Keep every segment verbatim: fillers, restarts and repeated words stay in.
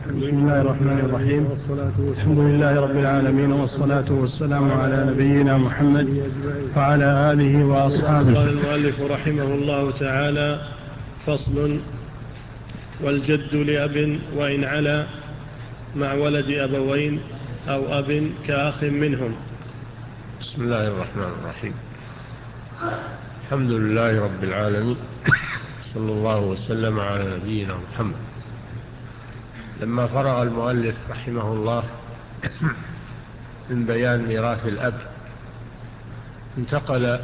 بسم الله الرحمن الرحيم. الحمد لله رب العالمين، والصلاة والسلام على نبينا محمد وعلى آله وأصحابه. قال المؤلف رحمه الله تعالى: فصل: والجد لأب وإن علا مع ولد أبوين أو أب كأخ منهم. بسم الله الرحمن الرحيم. الحمد لله رب العالمين، صلى الله وسلم على نبينا محمد. لما فرغ المؤلف رحمه الله من بيان ميراث الأب، انتقل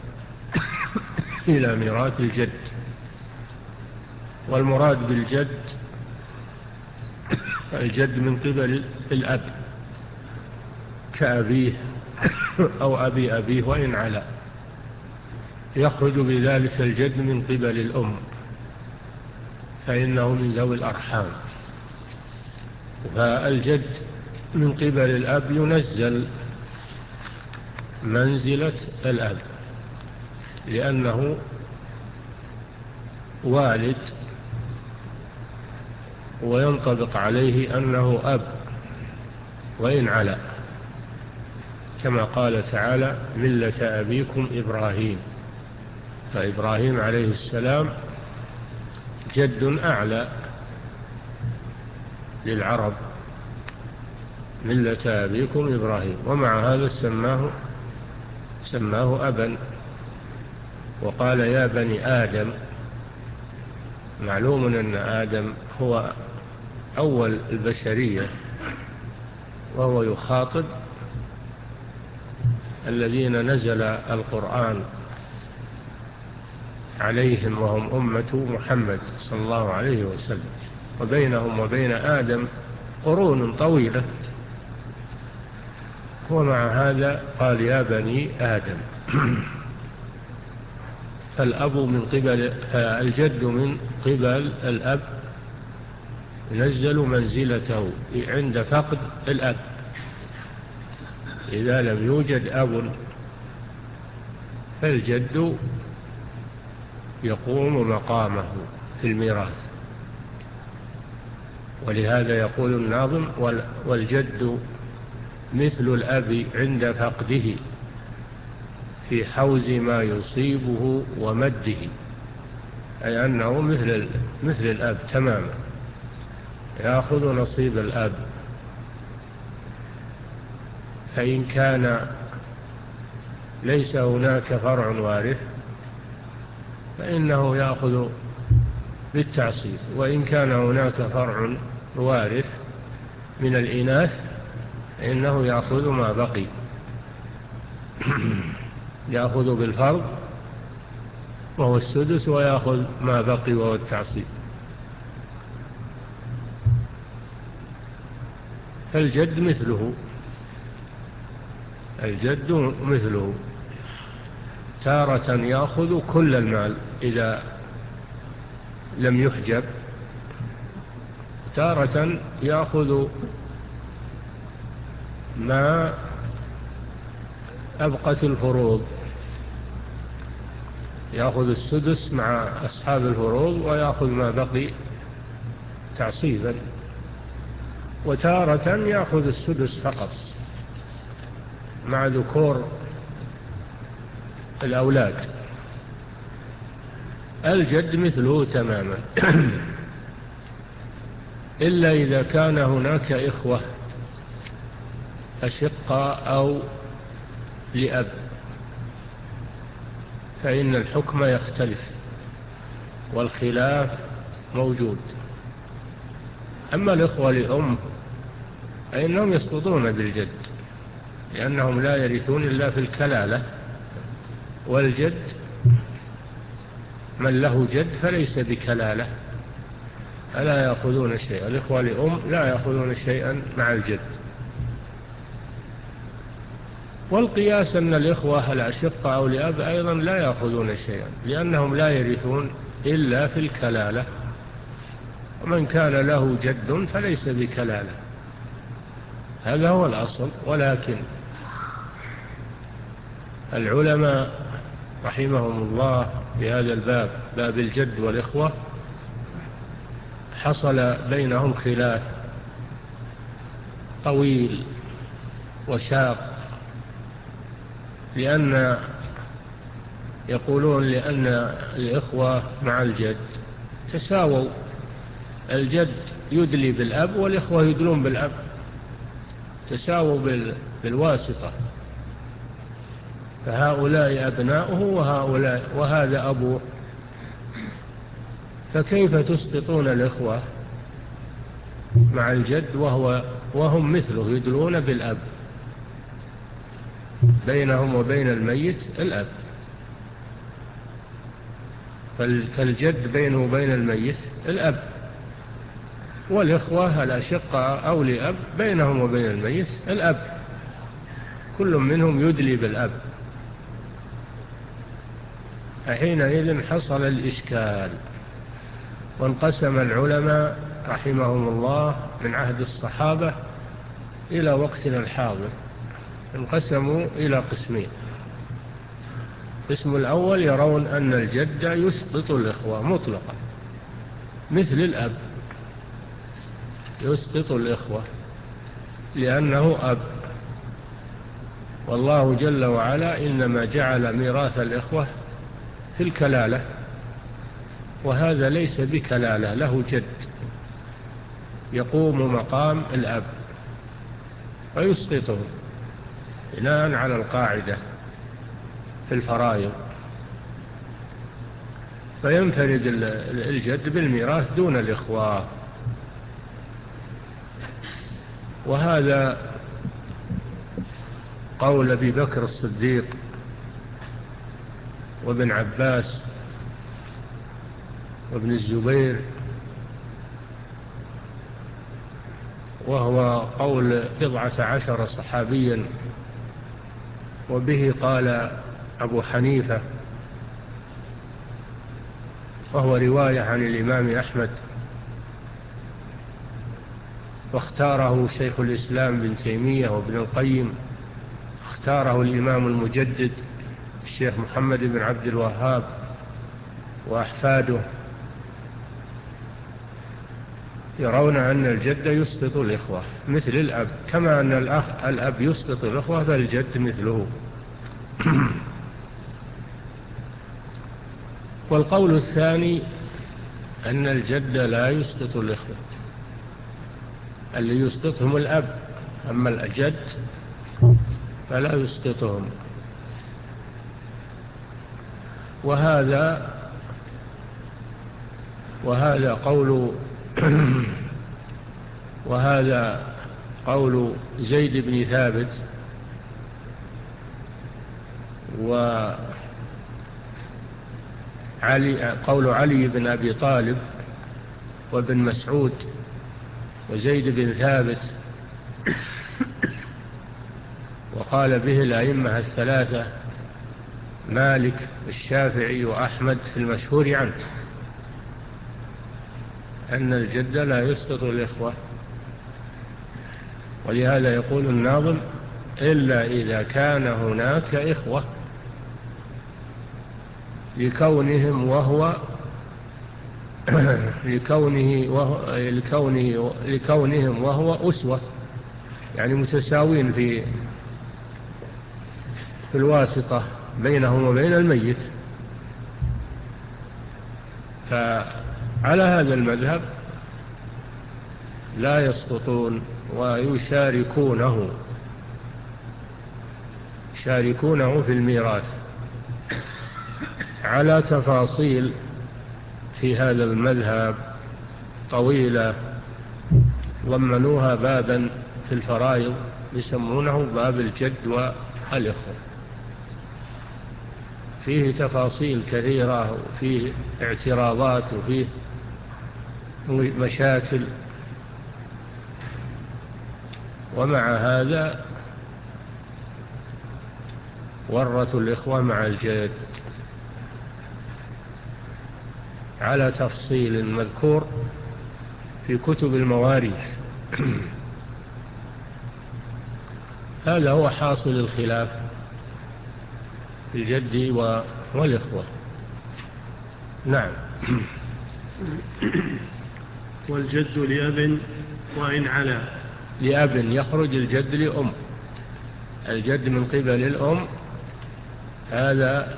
إلى ميراث الجد. والمراد بالجد الجد من قبل الأب كأبيه أو أبي أبيه وإن علا، يخرج بذلك الجد من قبل الأم، فإنه من ذوي الأرحام. فالجد من قبل الأب ينزل منزلة الأب، لأنه والد، وينطبق عليه أنه أب وإن علا، كما قال تعالى: ملة أبيكم إبراهيم. فإبراهيم عليه السلام جد أعلى للعرب، ملة أبيكم إبراهيم، ومع هذا سماه سماه أبا، وقال: يا بني آدم. معلوم أن آدم هو أول البشرية، وهو يخاطب الذين نزل القرآن عليهم وهم أمة محمد صلى الله عليه وسلم، وبينهم وبين آدم قرون طويلة، ومع هذا قال: يا بني آدم. فالأب من قبل الجد من قبل الأب ينزل منزلته عند فقد الأب. إذا لم يوجد أب فالجد يقوم مقامه في الميراث. ولهذا يقول الناظم: والجد مثل الأب عند فقده، في حوز ما يصيبه ومده. أي أنه مثل مثل الأب تماما، يأخذ نصيب الأب. فإن كان ليس هناك فرع وارث فإنه يأخذ بالتعصيب، وإن كان هناك فرع وارث من الإناث فإنه يأخذ ما بقي، يأخذ بالفرض وهو السدس، ويأخذ ما بقي وهو التعصيب. فالجد مثله الجد مثله تارة يأخذ كل المال إذا لم يحجب، تارة يأخذ ما أبقت الفروض، يأخذ السدس مع أصحاب الفروض، ويأخذ ما بقي تعصيبا. وتارة يأخذ السدس فقط مع ذكور الأولاد. الجد مثله تماما إلا إذا كان هناك إخوة أشقاء أو لأب، فإن الحكم يختلف والخلاف موجود. أما الإخوة لأم فإنهم يسقطون بالجد، لأنهم لا يرثون إلا في الكلالة، والجد من له جد فليس بكلالة، فلا يأخذون شيئا. الإخوة لأم لا يأخذون شيئا مع الجد. والقياس أن الإخوة الأشقة أو لأب أيضا لا يأخذون شيئا، لأنهم لا يرثون إلا في الكلالة، ومن كان له جد فليس بكلالة. هذا هو الأصل. ولكن العلماء رحمهم الله في هذا الباب، باب الجد والإخوة، حصل بينهم خلاف طويل وشاق، لأن يقولون لأن الإخوة مع الجد تساووا، الجد يدلي بالأب والإخوة يدلون بالأب، تساووا بالواسطة، فهؤلاء أبناؤه وهؤلاء وهذا أبوه، فكيف تسقطون الإخوة مع الجد وهو وهم مثله يدلون بالأب؟ بينهم وبين الميت الأب، فالجد بينه وبين الميت الأب، والإخوة الأشقاء أو لأب بينهم وبين الميت الأب، كل منهم يدلي بالأب. فحينئذ حصل الإشكال، وانقسم العلماء رحمهم الله من عهد الصحابة إلى وقتنا الحاضر، انقسموا إلى قسمين. القسم الأول يرون أن الجد يسقط الإخوة مطلقا مثل الأب، يسقط الإخوة لأنه أب، والله جل وعلا إنما جعل ميراث الإخوة في الكلالة، وهذا ليس بكلالة، له جد يقوم مقام الأب فيسقطه بناء على القاعدة في الفرائض، فينفرد الجد بالميراث دون الإخوة. وهذا قول أبي بكر الصديق وابن عباس وابن الزبير، وهو قول بضعة عشر صحابيا، وبه قال أبو حنيفة، وهو رواية عن الإمام أحمد، واختاره شيخ الإسلام بن تيمية وابن القيم، اختاره الإمام المجدد الشيخ محمد بن عبد الوهاب وأحفاده، يرون أن الجد يسقط الإخوة مثل الأب، كما أن الأخ الأب يسقط الإخوة فالجد مثله. والقول الثاني أن الجد لا يسقط الإخوة، اللي يسقطهم الأب، أما الجد فلا يسقطهم. وهذا وهذا قول وهذا قول زيد بن ثابت وعلي، قول علي بن أبي طالب وابن مسعود وزيد بن ثابت، وقال به الأئمة الثلاثة مالك الشافعي وأحمد في المشهور عنه، أن الجد لا يسقط الإخوة. ولهذا يقول الناظم: إلا إذا كان هناك إخوة لكونهم وهو لكونه وهو لكونه لكونهم وهو أسوة، يعني متساوين في في الواسطة بينهم وبين الميت. فعلى هذا المذهب لا يسقطون ويشاركونه يشاركونه في الميراث، على تفاصيل في هذا المذهب طويلة ضمنوها بابا في الفرائض يسمونه باب الجد والإخوة، فيه تفاصيل كثيرة وفيه اعتراضات وفيه مشاكل، ومع هذا ورثوا الإخوة مع الجد على تفصيل مذكور في كتب المواريث. هذا هو حاصل الخلاف في الجد والإخوة. نعم. والجد لأب وإن علا. لأب يخرج الجد لأم. الجد من قبل الأم هذا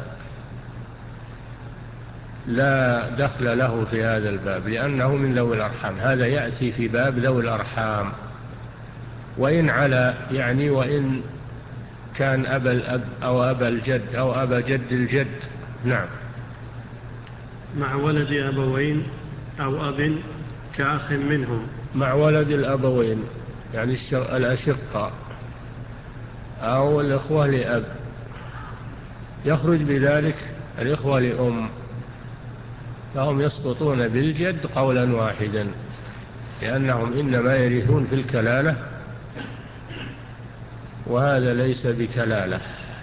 لا دخل له في هذا الباب، لأنه من ذوي الأرحام. هذا يأتي في باب ذوي الأرحام. وإن على يعني وإن كان أبا الأب أو أبا الجد أو أبا جد الجد. نعم. مع ولد أبوين أو أب كأخ منهم. مع ولد الأبوين يعني الأشقاء أو الإخوة لأب، يخرج بذلك الإخوة لأم، فهم يسقطون بالجد قولا واحدا، لأنهم إنما يرثون في الكلالة، وهذا ليس بكلالة،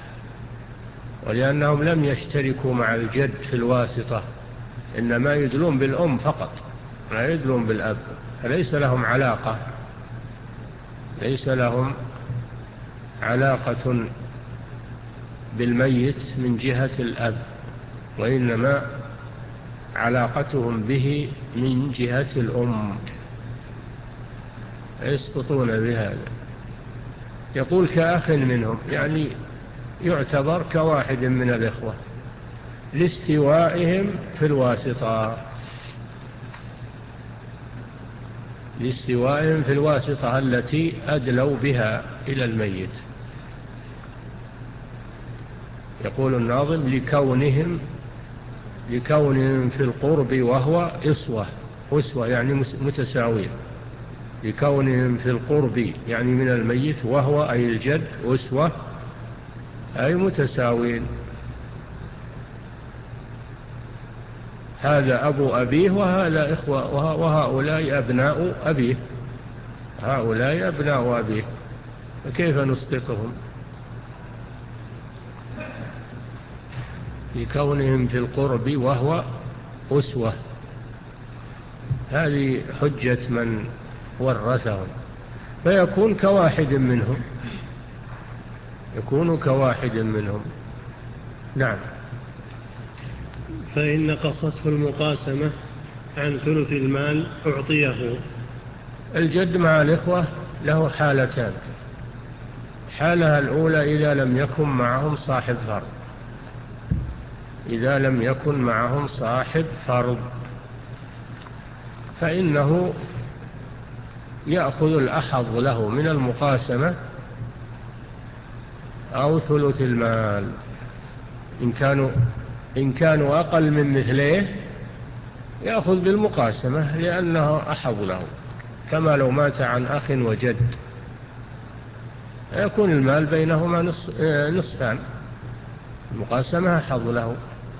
ولأنهم لم يشتركوا مع الجد في الواسطة، إنما يدلون بالأم فقط، لا يدلون بالأب، فليس لهم علاقة ليس لهم علاقة بالميت من جهة الأب، وإنما علاقتهم به من جهة الأم، يسقطون بهذا. يقول كأخ منهم، يعني يعتبر كواحد من الإخوة لاستوائهم في الواسطة لاستوائهم في الواسطة التي أدلوا بها إلى الميت. يقول الناظم لكونهم لكونهم في القرب وهو إصوة، أسوة يعني متساوين، لكونهم في القرب يعني من الميت، وهو أي الجد أسوة أي متساوين. هذا أبو أبيه وهذا إخوة، وهؤلاء أبناء أبيه، هؤلاء أبناء أبيه، فكيف نسقطهم؟ لكونهم في القرب وهو أسوة، هذه حجة من ورثهم، فيكون كواحد منهم يكون كواحد منهم. نعم. فإن قصته المقاسمة عن ثلث المال أعطيه. الجد مع الإخوة له حالتان. حالها الأولى إذا لم يكن معهم صاحب فرض إذا لم يكن معهم صاحب فرض فإنه يأخذ الأحظ له من المقاسمة أو ثلث المال. إن كانوا إن كانوا أقل من مثليه يأخذ بالمقاسمة لأنه أحظ له، كما لو مات عن أخ وجد يكون المال بينهما نصفان، المقاسمة أحظ له،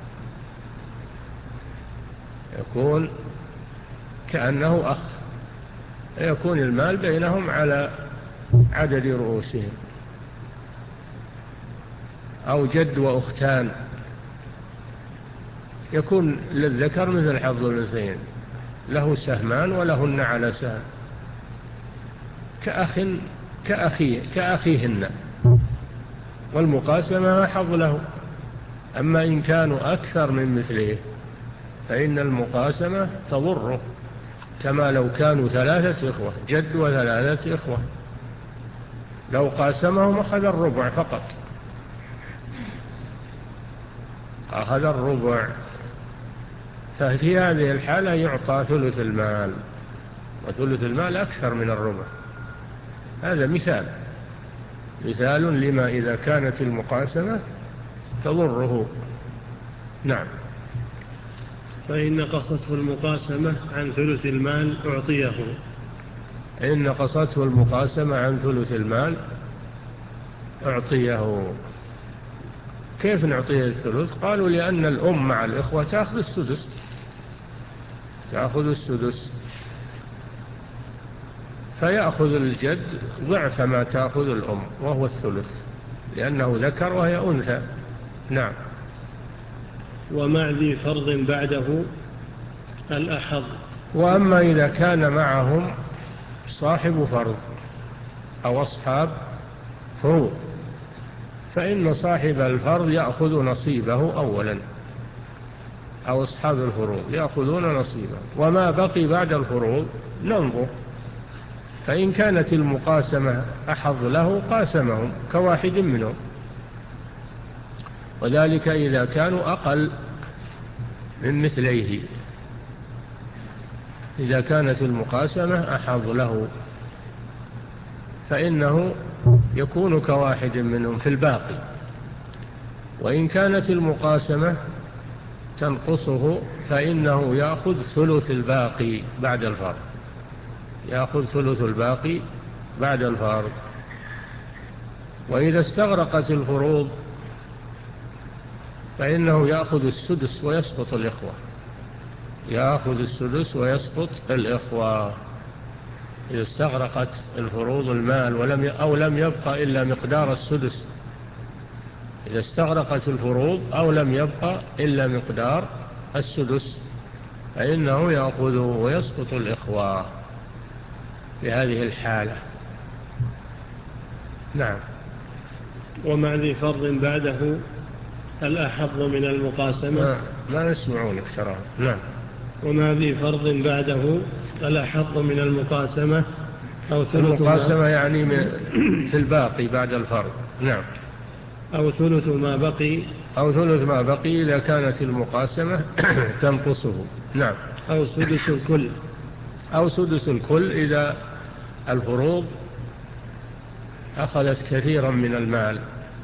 يكون كأنه أخ، يكون المال بينهم على عدد رؤوسهم. أو جد وأختان يكون للذكر مثل حظ الأنثيين، له سهمان ولهن على سهم، كأخ كأخيه كأخيهن، والمقاسمة حظ له. أما إن كانوا أكثر من مثله فإن المقاسمة تضره، كما لو كانوا ثلاثة إخوة، جد وثلاثة إخوة، لو قاسمهم أخذ الربع فقط، أخذ الربع. ففي هذه الحالة يعطى ثلث المال، وثلث المال أكثر من الربع. هذا مثال مثال لما إذا كانت المقاسمة تضره. نعم. فإن قصته المقاسمة عن ثلث المال أعطيه. إن قصته المقاسمة عن ثلث المال أعطيه. كيف نعطيه الثلث؟ قالوا لأن الأم مع الإخوة تأخذ السدس تأخذ السدس فيأخذ الجد ضعف ما تأخذ الأم وهو الثلث، لأنه ذكر وهي أنثى. نعم. ومع ذي فرض بعده الأحظ. وأما إذا كان معهم صاحب فرض أو أصحاب فروض فإن صاحب الفرض يأخذ نصيبه أولا، أو أصحاب الفروض يأخذون نصيبه، وما بقي بعد الفروض ننظر فإن كانت المقاسمة أحظ له قاسمهم كواحد منهم، وذلك إذا كانوا أقل من مثليه. إذا كانت المقاسمة أحظ له فإنه يكون كواحد منهم في الباقي. وإن كانت المقاسمة تنقصه فإنه يأخذ ثلث الباقي بعد الفرض، يأخذ ثلث الباقي بعد الفرض. وإذا استغرقت الفروض فإنه يأخذ السدس ويسقط الإخوة، يأخذ السدس ويسقط الإخوة. إذا استغرقت الفروض المال ولم أو لم يبقى إلا مقدار السدس، إذا استغرقت الفروض أو لم يبقى إلا مقدار السدس فإنه يأخذه ويسقط الإخوة في هذه الحالة. نعم. ومع ذي فرض بعده الأحظ من المقاسمة. ما, ما يسمعونك ترى. نعم. ومع ذي فرض بعده الأحظ من المقاسمة أو ثلث المقاسمة يعني في الباقي بعد الفرض. نعم. أو ثلث ما بقي، أو ثلث ما بقي إذا كانت المقاسمة تنقصه. نعم. أو سدس الكل، أو سدس الكل إذا الفروض أخذت كثيرا من المال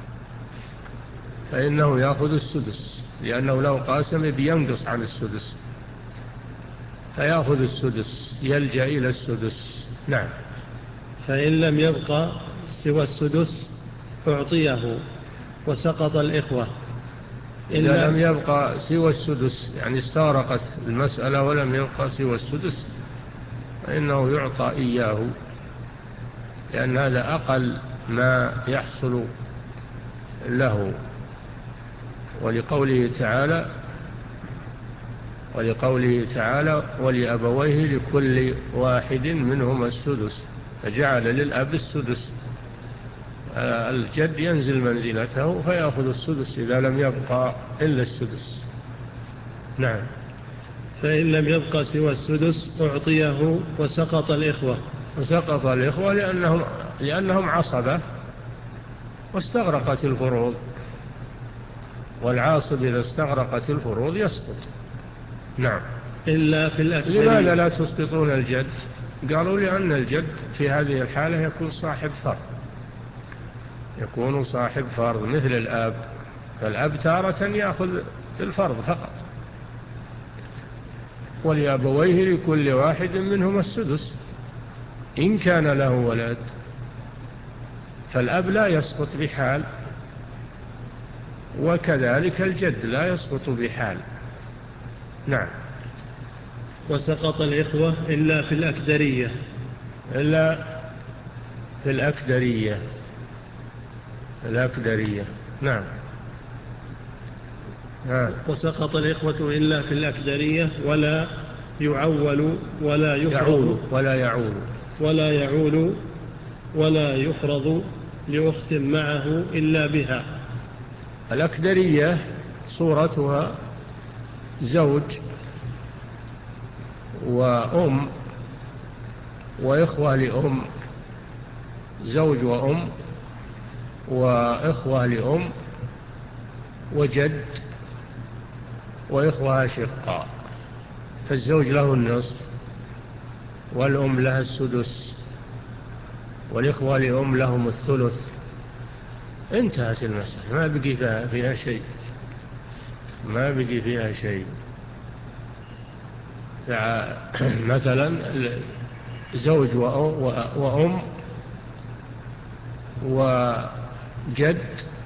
فإنه يأخذ السدس، لأنه لو قاسم بينقص عن السدس فيأخذ السدس، يلجأ إلى السدس. نعم. فإن لم يبقى سوى السدس أعطيه وسقط الإخوة. إذا لم يبقى سوى السدس يعني استغرقت المسألة ولم يبقى سوى السدس فإنه يعطى إياه، لأن هذا أقل ما يحصل له. ولقوله تعالى ولقوله تعالى ولأبويه لكل واحد منهما السدس، فجعل للأب السدس، الجد ينزل منزلته فيأخذ السدس إذا لم يبقى إلا السدس. نعم. فإن لم يبقى سوى السدس أعطيه وسقط الإخوة. وسقط الإخوة لأنهم, لأنهم عصبة واستغرقت الفروض، والعاصب إذا استغرقت الفروض يسقط. نعم. إلا في الأكبر. لماذا لا تسقطون الجد؟ قالوا لأن الجد في هذه الحالة يكون صاحب فرض، يكون صاحب فرض مثل الآب، فالأب تارة يأخذ الفرض فقط. ولأبويه لكل واحد منهم السدس إن كان له ولد، فالأب لا يسقط بحال، وكذلك الجد لا يسقط بحال. نعم. وسقط الإخوة إلا في الأكدرية. إلا في الأكدرية. الأكدرية. نعم. آه. وسقط الإخوة إلا في الأكدرية ولا يعول ولا يفرض ولا يعول ولا يعول ولا يفرض لأخت معه إلا بها. الأكدرية صورتها زوج وأم وإخوة لأم، زوج وأم وإخوة لأم وجد وإخوة أشقاء، فالزوج له النصف والأم لها السدس والإخوة لأم لهم الثلث. انتهت المسألة، ما بقي فيها شيء، ما بقي فيها شيء. مثلا زوج وأم وجد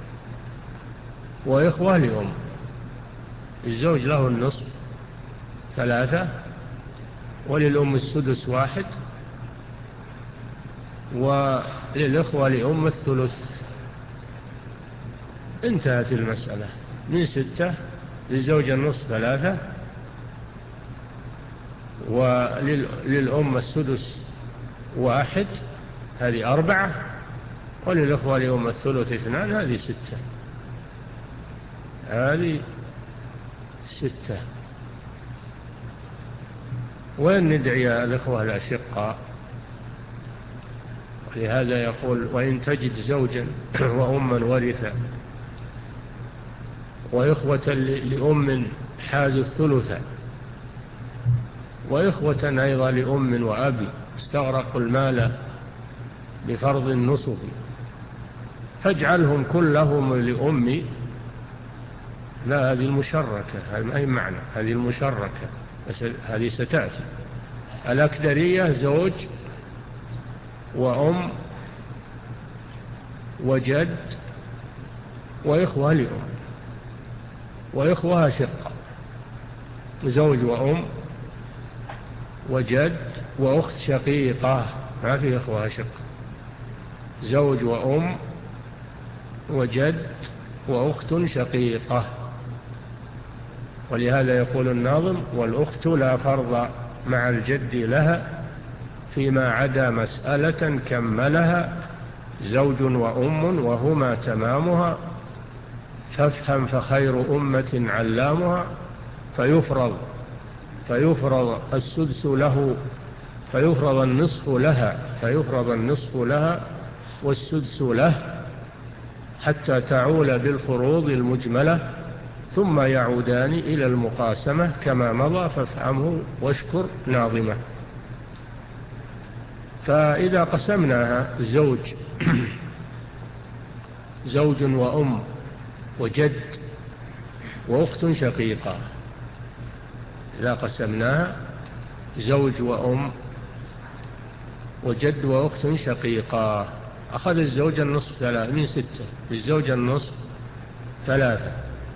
وإخوة لأم، الزوج له النصف ثلاثة، وللأم السدس واحد، وللإخوة لأم الثلث. انتهت المسألة من ستة، للزوج النصف ثلاثة، وللأم السدس واحد، هذه أربعة، وللأخوة لأم الثلث اثنان، هذه ستة. هذه ستة. وإن ندعي الإخوة الأشقاء لهذا يقول وإن تجد زوجا وأما ورثا وإخوة لأم حاز الثلث وإخوة أيضا لأم وأبي استغرقوا المال بفرض النصف فاجعلهم كلهم لأمي. لا، هذه المشركة، هذا أي معنى، هذه المشركة هذه ستأتي. الأكدرية زوج وأم وجد وإخوة لأم وإخوة شقة، زوج وأم وجد وأخت شقيقة، ما في إخوة شقة، زوج وأم وجد وأخت شقيقة. ولهذا يقول الناظم والأخت لا فرض مع الجد لها فيما عدا مسألة كملها زوج وأم وهما تمامها فافهم فخير أمة علامها فيفرض فيفرض السدس له فيفرض النصف لها فيفرض النصف لها والسدس له حتى تعول بالفروض المجملة ثم يعودان إلى المقاسمة كما مضى فافهمه واشكر ناظمه. فإذا قسمناها زوج زوج وأم وجد وأخت شقيقة، إذا قسمناها زوج وأم وجد وأخت شقيقة أخذ الزوج النصف ثلاثة من ستة، للزوج النصف ثلاثة،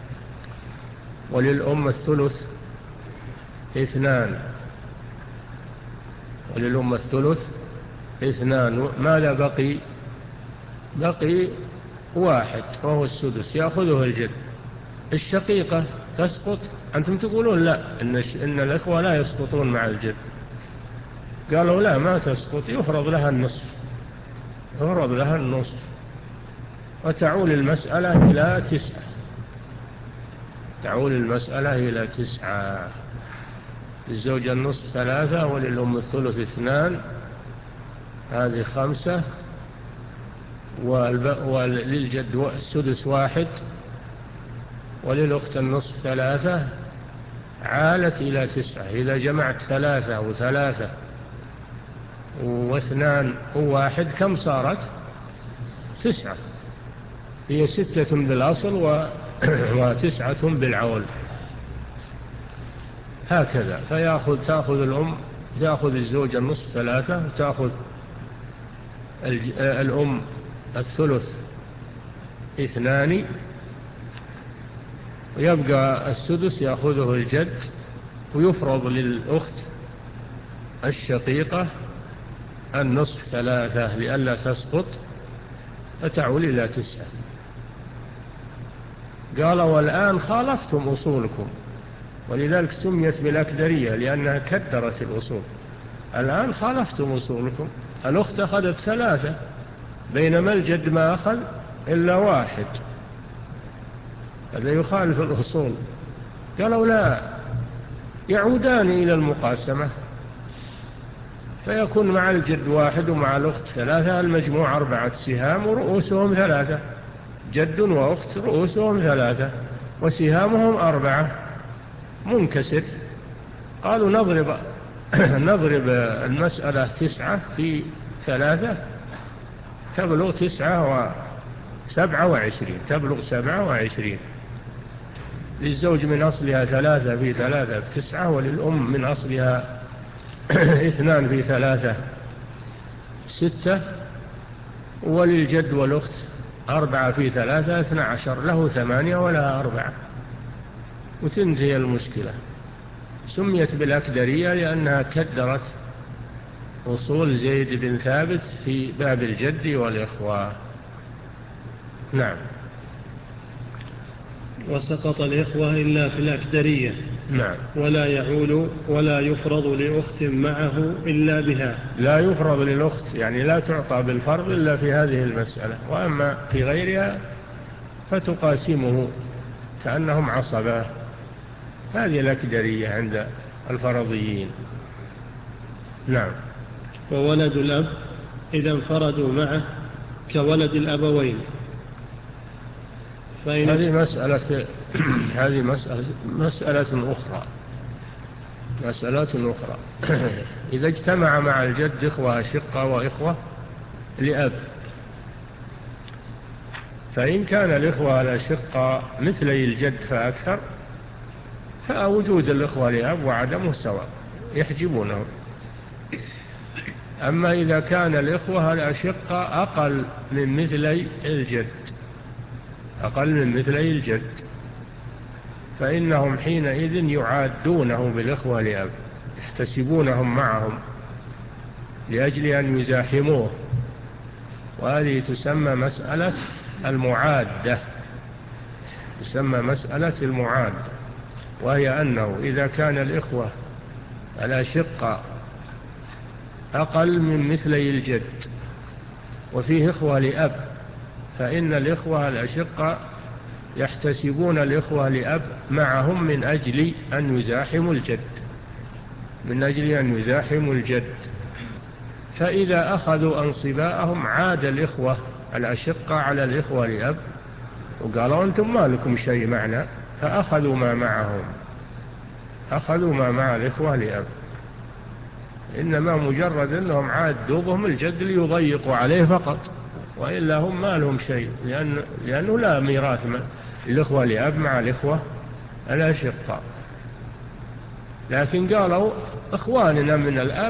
وللأم الثلث اثنان، وللأم الثلث اثنان. ماذا بقي؟ بقي واحد وهو السدس يأخذه الجد. الشقيقة تسقط؟ أنتم تقولون لا، إن, إن الإخوة لا يسقطون مع الجد. قالوا لا، ما تسقط، يفرض لها النصف، يفرض لها النصف وتعول المسألة إلى تسعة، تعول المسألة إلى تسعة. للزوج النصف ثلاثة وللأم الثلث اثنان، هذه خمسة، وللجد السدس واحد، وللأخت النصف ثلاثة، عالت إلى تسعة. إذا جمعت ثلاثة وثلاثة واثنان وواحد كم صارت؟ تسعة. هي ستة بالأصل وتسعة بالعول، هكذا. فيأخذ تأخذ الأم تأخذ الزوج النصف ثلاثة وتأخذ الأم الثلث اثنان، ويبقى السدس يأخذه الجد، ويفرض للأخت الشقيقة النصف ثلاثة لئلا تسقط فتعول إلى تسعة. قال والآن خالفتم أصولكم، ولذلك سميت بالأكدرية لأنها كدرت الأصول. الآن خالفتم أصولكم، الأخت أخذت ثلاثة بينما الجد ما أخذ إلا واحد، هذا يخالف الأصول. قالوا لا، يعودان إلى المقاسمة فيكون مع الجد واحد ومع الأخت ثلاثة، المجموع أربعة سهام ورؤوسهم ثلاثة، جد وأخت رؤوسهم ثلاثة وسهامهم أربعة منكسر. قالوا نضرب نضرب المسألة تسعة في ثلاثة تبلغ تسعة وسبعة وعشرين، تبلغ سبعة وعشرين. للزوج من أصلها ثلاثة في ثلاثة تسعة، وللأم من أصلها اثنان في ثلاثة ستة، وللجد والأخت أربعة في ثلاثة اثنى عشر، له ثمانية ولها أربعة، وتنتهي المشكلة. سميت بالأكدرية لأنها كدرت أصول زيد بن ثابت في باب الجد والإخوة. نعم. وسقط الإخوة إلا في الأكدرية. نعم. ولا يعول ولا يفرض لأخت معه إلا بها. لا يفرض للأخت، يعني لا تعطى بالفرض إلا في هذه المسألة، وأما في غيرها فتقاسمه كأنهم عصبة. هذه الأكدرية عند الفرضيين. نعم. وولد الأب إذا انفردوا معه كولد الأبوين. هذه مسألة هذه مسألة مسألة أخرى مسألة أخرى إذا اجتمع مع الجد إخوة أشقة وإخوة لأب، فإن كان الإخوة الأشقة مثلي الجد فأكثر، فوجود الإخوة لأب وعدمه سواء يحجبونه. أما إذا كان الإخوة الأشقة أقل من مثلي الجد أقل من مثلي الجد فإنهم حينئذ يعادونه بالإخوة لأب، يحتسبونهم معهم لأجل أن يزاحموه، وهذه تسمى مسألة المعادة تسمى مسألة المعادة وهي أنه إذا كان الإخوة الأشقة أقل من مثلي الجد وفيه إخوة لأب، فإن الإخوة الأشقة يحتسبون الإخوة لأب معهم من أجل أن يزاحموا الجد من أجل أن يزاحموا الجد فإذا أخذوا أنصباءهم عاد الإخوة الأشقة على الإخوة لأب وقالوا أنتم ما لكم شيء معنا، فأخذوا ما معهم أخذوا ما مع الإخوة لأب، إنما مجرد أنهم عادوا بهم الجد ليضيقوا عليه فقط، وإلا هم ما لهم شيء، لأن لأنه لا ميراث الإخوة لأب مع الإخوة الأشقة. لكن قالوا إخواننا من الأب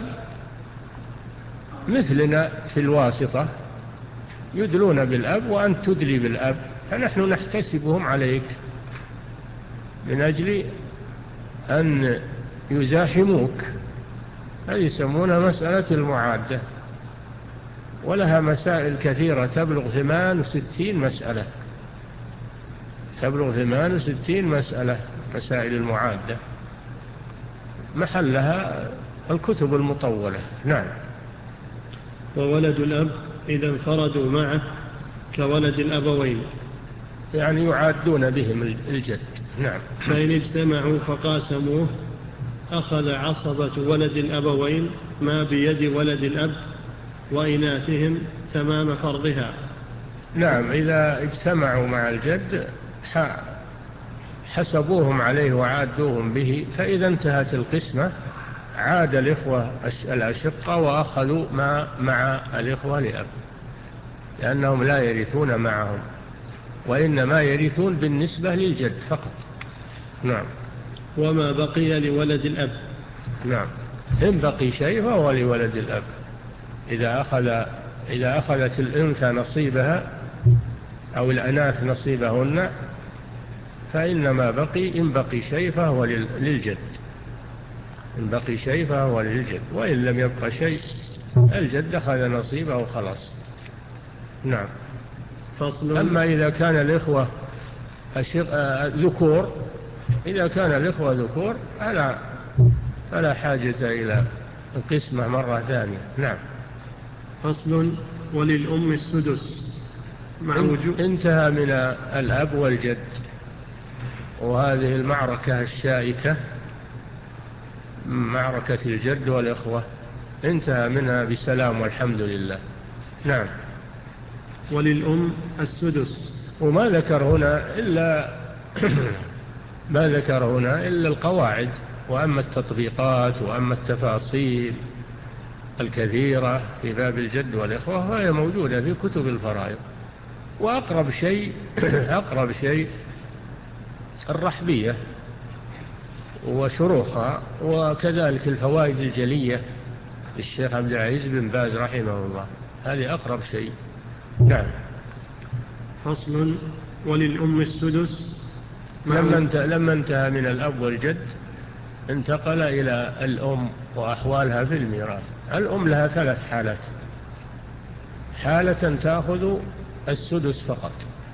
مثلنا في الواسطة يدلون بالأب وأنت تدلي بالأب، فنحن نحتسبهم عليك من أجل أن يزاحموك. هذه يسمونها مسألة المعادة، ولها مسائل كثيرة تبلغ ثمان وستين مسألة تبلغ ثمان وستين مسألة مسائل المعادة محلها الكتب المطولة. نعم. وولد الأب إذا انفردوا معه كولد الأبوين، يعني يعادون بهم الجد. نعم. فإن اجتمعوا فقاسموه أخذ عصبة ولد الأبوين ما بيد ولد الأب وإناثهم تمام فرضها. نعم. إذا اجتمعوا مع الجد حسبوهم عليه وعادوهم به، فإذا انتهت القسمة عاد الإخوة الأشقة وأخذوا ما مع الإخوة لأب، لأنهم لا يرثون معهم وإنما يرثون بالنسبة للجد فقط. نعم. وما بقي لولد الأب. نعم. إن بقي شيء فهو لولد الأب. إذا أخذ إذا أخذت الأنثى نصيبها أو الأناث نصيبهن فإنما بقي إن بقي شيء فهو للجد إن بقي شيء فهو للجد وإن لم يبقى شيء الجد أخذ نصيبه خلاص. نعم. فصل. أما إذا كان الإخوة ذكور إذا كان الإخوة ذكور فلا, فلا حاجة إلى القسمة مرة ثانية. نعم. فصل. وللأم السدس مع وجود. انتهى من الأب والجد وهذه المعركة الشائكة معركة الجد والإخوة انتهى منها بسلام والحمد لله. نعم. وللأم السدس. وما ذكر هنا إلا ما ذكر هنا إلا القواعد، وأما التطبيقات وأما التفاصيل الكثيرة في باب الجد والإخوة فهي موجودة في كتب الفرائض. وأقرب شيء أقرب شيء الرحبية وشروحها، وكذلك الفوائد الجلية للشيخ عبد العزيز بن باز رحمه الله، هذه أقرب شيء. نعم. فصل. وللأم السدس. لما انتهى, لما انتهى من الأب والجد انتقل إلى الأم وأحوالها في الميراث. الأم لها ثلاث حالات: حالة تأخذ السدس فقط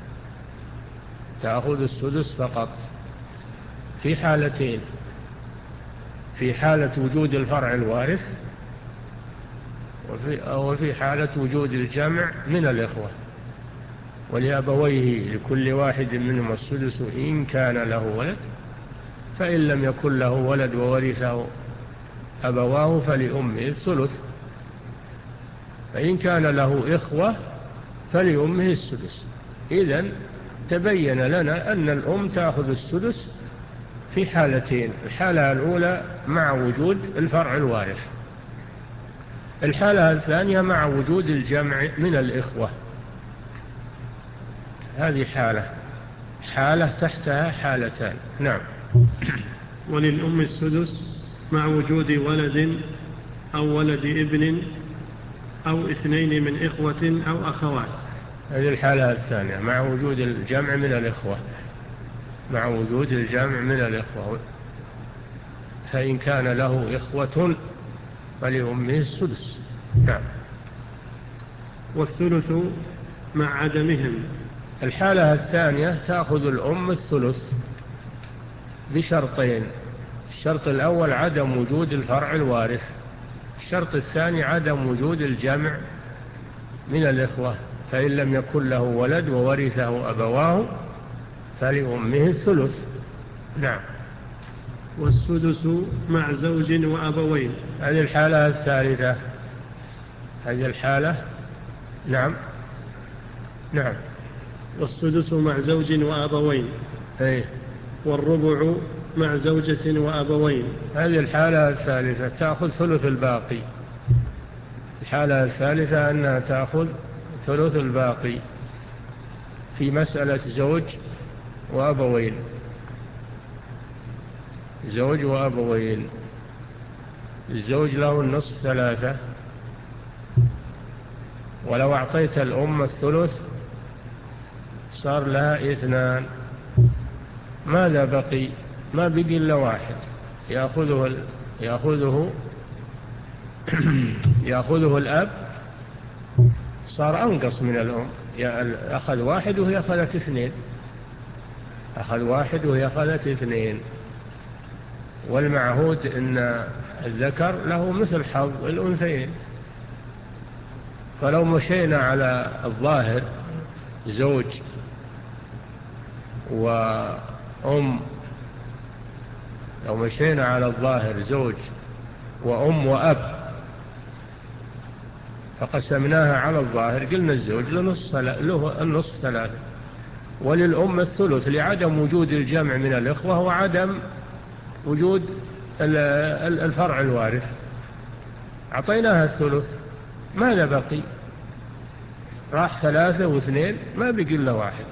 تأخذ السدس فقط في حالتين: في حالة وجود الفرع الوارث وفي, وفي حالة وجود الجمع من الإخوة، ولأبويه لكل واحد منهم السدس إن كان له ولد، فإن لم يكن له ولد وورثه أبواه فلأمه الثلث. فإن كان له إخوة فلأمه السدس. إذن تبين لنا أن الأم تأخذ السدس في حالتين: الحالة الأولى مع وجود الفرع الوارث، الحالة الثانية مع وجود الجمع من الإخوة. هذه حالة حالة تحتها حالتان. نعم. وللأم السدس مع وجود ولد أو ولد ابن أو اثنين من إخوة أو أخوات. هذه الحالة الثانية مع وجود الجمع من الإخوة، مع وجود الجمع من الإخوة. فإن كان له إخوة فلأمه السدس. نعم. والثلث مع عدمهم. الحالة الثانية تأخذ الأم الثلث بشرطين: الشرط الأول عدم وجود الفرع الوارث، الشرط الثاني عدم وجود الجمع من الإخوة. فإن لم يكن له ولد وورثه أبواه فلأمه الثلث. نعم. والسدس مع زوج وأبوين. هذه الحالة الثالثة. هذه الحالة. نعم. نعم. والسدس مع زوج وأبوين. أي. والربع مع زوجة وأبوين. هذه الحالة الثالثة تأخذ ثلث الباقي. الحالة الثالثة أنها تأخذ ثلث الباقي في مسألة زوج وأبوين. زوج وأبوين، الزوج له النصف ثلاثة، ولو أعطيت الأم الثلث صار لها اثنان. ماذا بقي؟ ما بقي إلا واحد يأخذه ال... يأخذه يأخذه الأب، صار أنقص من الأم. أخذ واحد وهي أخذت اثنين، أخذ واحد وهي أخذت اثنين. والمعهود أن الذكر له مثل حظ الأنثيين. فلو مشينا على الظاهر زوج وأم، لو مشينا على الظاهر زوج وأم وأب فقسمناها على الظاهر قلنا الزوج له النصف ثلاثة، وللأم الثلث لعدم وجود الجمع من الإخوة وعدم وجود الفرع الوارث. أعطيناها الثلث، ماذا بقي؟ راح ثلاثة واثنين، ما بقي إلا واحد،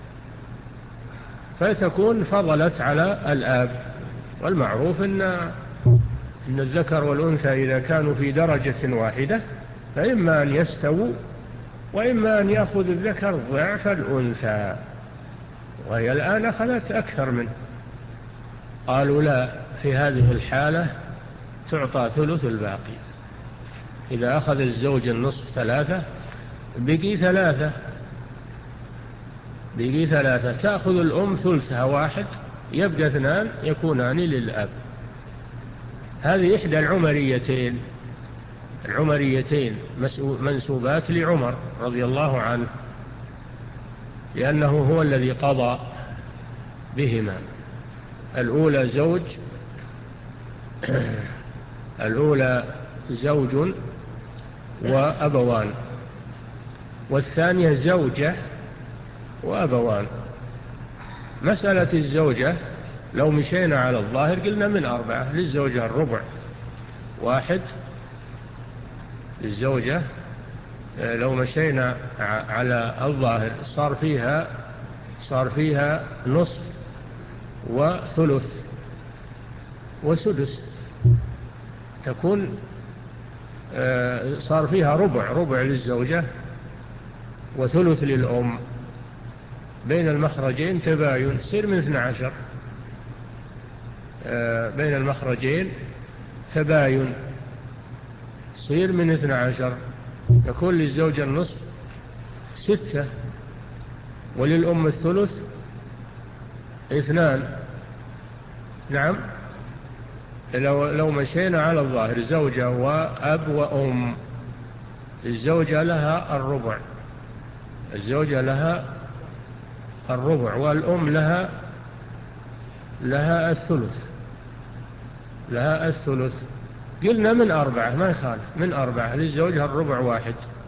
فتكون فضلت على الآب. والمعروف أن إن الذكر والأنثى إذا كانوا في درجة واحدة فإما أن يستووا وإما أن يأخذ الذكر ضعف الأنثى، وهي الآن أخذت أكثر منه. قالوا لا، في هذه الحالة تعطى ثلث الباقي. إذا أخذ الزوج النصف ثلاثة بقي ثلاثة بقي ثلاثة تأخذ الأم ثلثها واحد، يبقى اثنان يكونان للأب. هذه إحدى العمريتين العمريتين منسوبات لعمر رضي الله عنه، لأنه هو الذي قضى بهما. الأولى زوج الأولى زوج وأبوان، والثانية زوجة وأبوان. مسألة الزوجة لو مشينا على الظاهر قلنا من أربعة، للزوجة الربع واحد، للزوجة لو مشينا على الظاهر صار فيها صار فيها نصف وثلث وسدس، تكون صار فيها ربع ربع للزوجة وثلث للأم. بين المخرجين تباين، تصير من اثنى عشر. بين المخرجين تباين، تصير من اثنى عشر. يكون للزوجة النصف ستة، وللأم الثلث اثنان. نعم. لو, لو مشينا على الظاهر زوجة وأب وأم، الزوجة لها الربع الزوجة لها الربع والأم لها لها الثلث لها الثلث. قلنا من أربعة، ما يخالف، من أربعة، للزوجة الربع واحد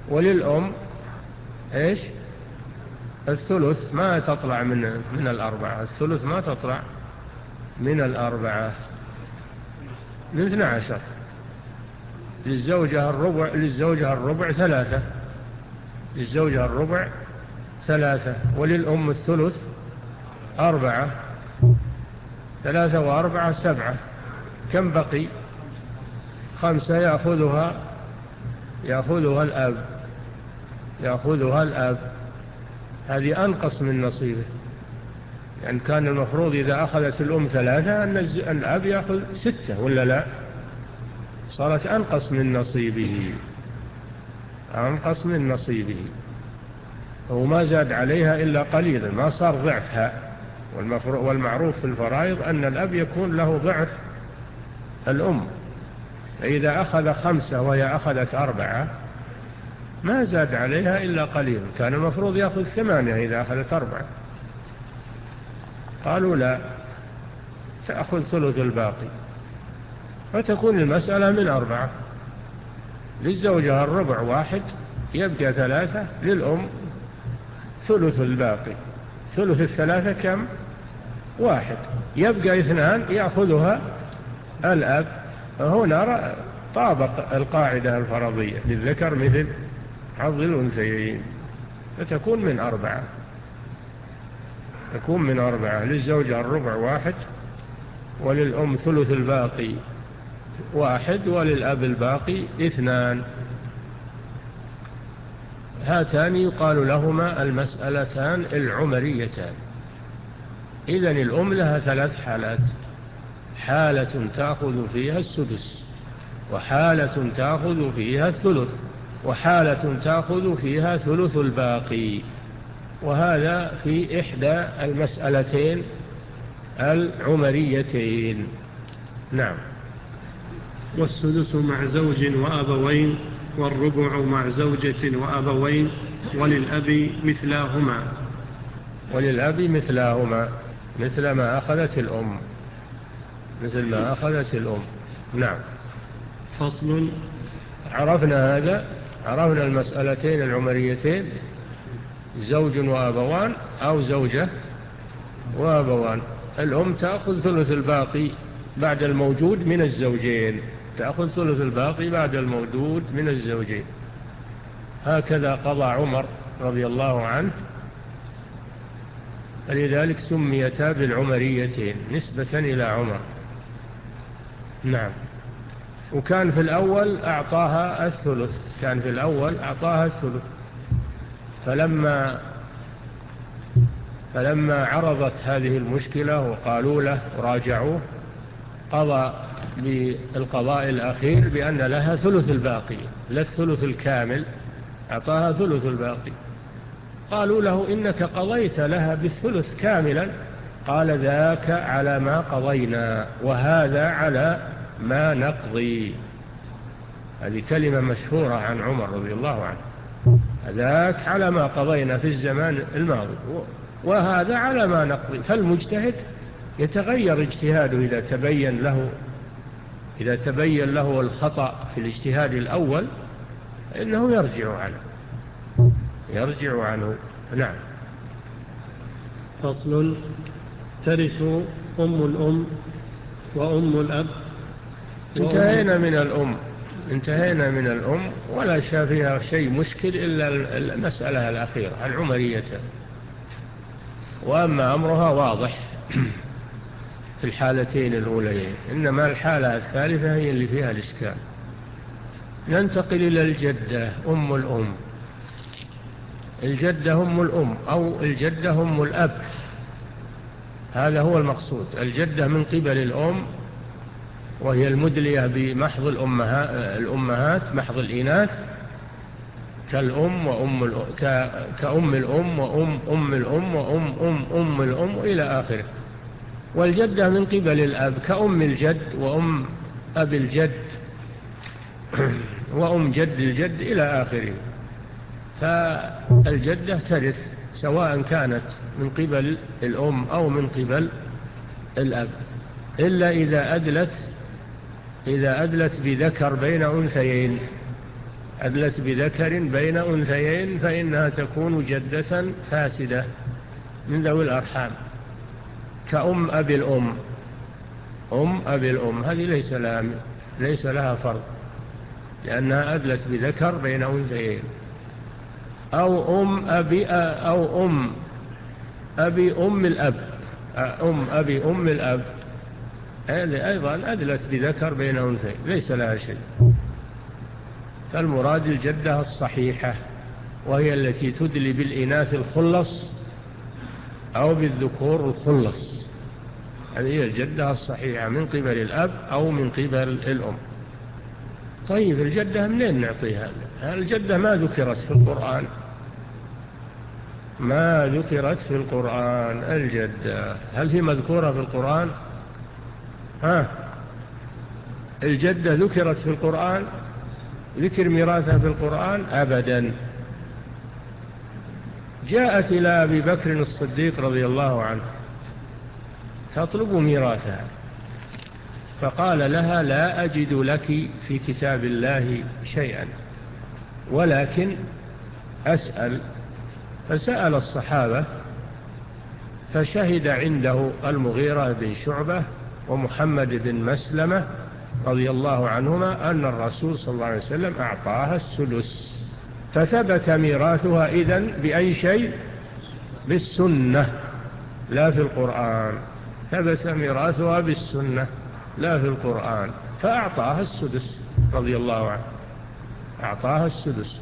وللأم إيش؟ الثلث، ما تطلع من من الأربعة، الثلث ما تطلع من الأربعة، من اثنى عشر. للزوجة الربع، للزوجة الربع ثلاثة، للزوجة الربع ثلاثة، وللأم الثلث أربعة، ثلاثة وأربعة سبعة، كم بقي؟ خمسة يأخذها يأخذها الأب، يأخذها الأب، هذه أنقص من نصيبه. يعني كان المفروض إذا أخذت الأم ثلاثة أن الأب يأخذ ستة، ولا لا؟ صارت أنقص من نصيبه، أنقص من نصيبه، وما زاد عليها إلا قليلا، ما صار ضعفها. والمعروف في الفرائض أن الأب يكون له ضعف الأم، فإذا أخذ خمسة وهي أخذت أربعة ما زاد عليها إلا قليل، كان المفروض يأخذ ثمانية إذا أخذت أربعة. قالوا لا، تأخذ ثلث الباقي، فتكون المسألة من أربعة. للزوجة الربع واحد، يبقى ثلاثة، للأم ثلث الباقي، ثلث الثلاثة كم؟ واحد، يبقى اثنان يأخذها الأب. هنا طابق القاعدة الفرضية، للذكر مثل حظ الأنثيين، فتكون من أربعة، تكون من أربعة. للزوجة الربع واحد، وللأم ثلث الباقي واحد، وللأب الباقي اثنان. هاتان يقال لهما المسألتان العمريتان. إذن الأم لها ثلاث حالات: حالة تأخذ فيها السدس، وحالة تأخذ فيها الثلث، وحالة تأخذ فيها ثلث الباقي. وهذا في إحدى المسألتين العمريتين. نعم. والسدس مع زوج وأبوين، والربع مع زوجة وأبوين، وللأب مثلاهما. وللأب مثلاهما، مثل ما أخذت الأم، مثل ما أخذت الأم. نعم. فصل. عرفنا هذا، عرفنا المسألتين العمريتين: زوج وأبوان أو زوجة وأبوان. الأم تأخذ ثلث الباقي بعد الموجود من الزوجين، تأخذ ثلث الباقي بعد الموجود من الزوجين. هكذا قضى عمر رضي الله عنه، فلذلك سميتا بالعمريتين نسبة إلى عمر. نعم. وكان في الأول أعطاها الثلث، كان في الأول أعطاها الثلث، فلما فلما عرضت هذه المشكلة وقالوا له وراجعوه، قضى بالقضاء الأخير بأن لها ثلث الباقي، لا الثلث الكامل، أعطاها ثلث الباقي. قالوا له: إنك قضيت لها بالثلث كاملا. قال: ذاك على ما قضينا، وهذا على ما نقضي. هذه كلمة مشهورة عن عمر رضي الله عنه: ذاك على ما قضينا في الزمان الماضي، وهذا على ما نقضي. فالمجتهد يتغير اجتهاده إذا تبين له إذا تبين له الخطأ في الاجتهاد الأول، إنه يرجع عنه يرجع عنه نعم. فصل. ترث أم الأم وأم الأب. انتهينا من الأم انتهينا من الأم ولا شاء فيها شيء مشكل إلا المسألة الأخيرة العمرية، وأما أمرها واضح في الحالتين الأوليين، إنما الحالة الثالثة هي اللي فيها الإشكال. ننتقل إلى الجدة أم الأم. الجدة أم الأم أو الجدة أم الأب، هذا هو المقصود. الجدة من قبل الأم، وهي المدلية بمحض الأمهات، محض الإناث، كالأم وأم كأم الأم وأم أم الأم وأم أم أم الأم إلى آخره. والجدة من قبل الأب كأم الجد وأم أب الجد وأم جد الجد إلى آخره. فالجدة ترث سواء كانت من قبل الأم أو من قبل الأب، إلا إذا أدلت إذا أدلت بذكر بين أنثيين، أدلت بذكر بين أنثيين فإنها تكون جدة فاسدة من ذوي الأرحام، كأم أبي الأم. أم أبي الأم هذه ليس لها, ليس لها فرض، لأنها أدلت بذكر بين أنثيين. أو أم أبي أو أم أبي أم الأب، أم أبي أم الأب هذه أيضا أدلت بذكر بين أنثيين ليس لها شيء. فالمراد الجدة الصحيحة، وهي التي تدلي بالإناث الخلص أو بالذكور الخلص، هذه هي الجدة الصحيحة من قبل الأب أو من قبل الأم. طيب الجدة منين نعطيها؟ الجدة ما ذكرت في القرآن، ما ذكرت في القرآن الجدة. هل هي مذكورة في القرآن؟ ها، الجدة ذكرت في القرآن؟ ذكر ميراثها في القرآن؟ أبدا. جاءت إلى أبي بكر الصديق رضي الله عنه تطلب ميراثها، فقال لها: لا أجد لك في كتاب الله شيئا، ولكن أسأل. فسأل الصحابة، فشهد عنده المغيرة بن شعبة ومحمد بن مسلمة رضي الله عنهما أن الرسول صلى الله عليه وسلم أعطاها السدس. فثبت ميراثها إذن بأي شيء؟ بالسنة لا في القرآن. ثبت ميراثها بالسنة لا في القرآن، فأعطاها السدس رضي الله عنه، أعطاها السدس.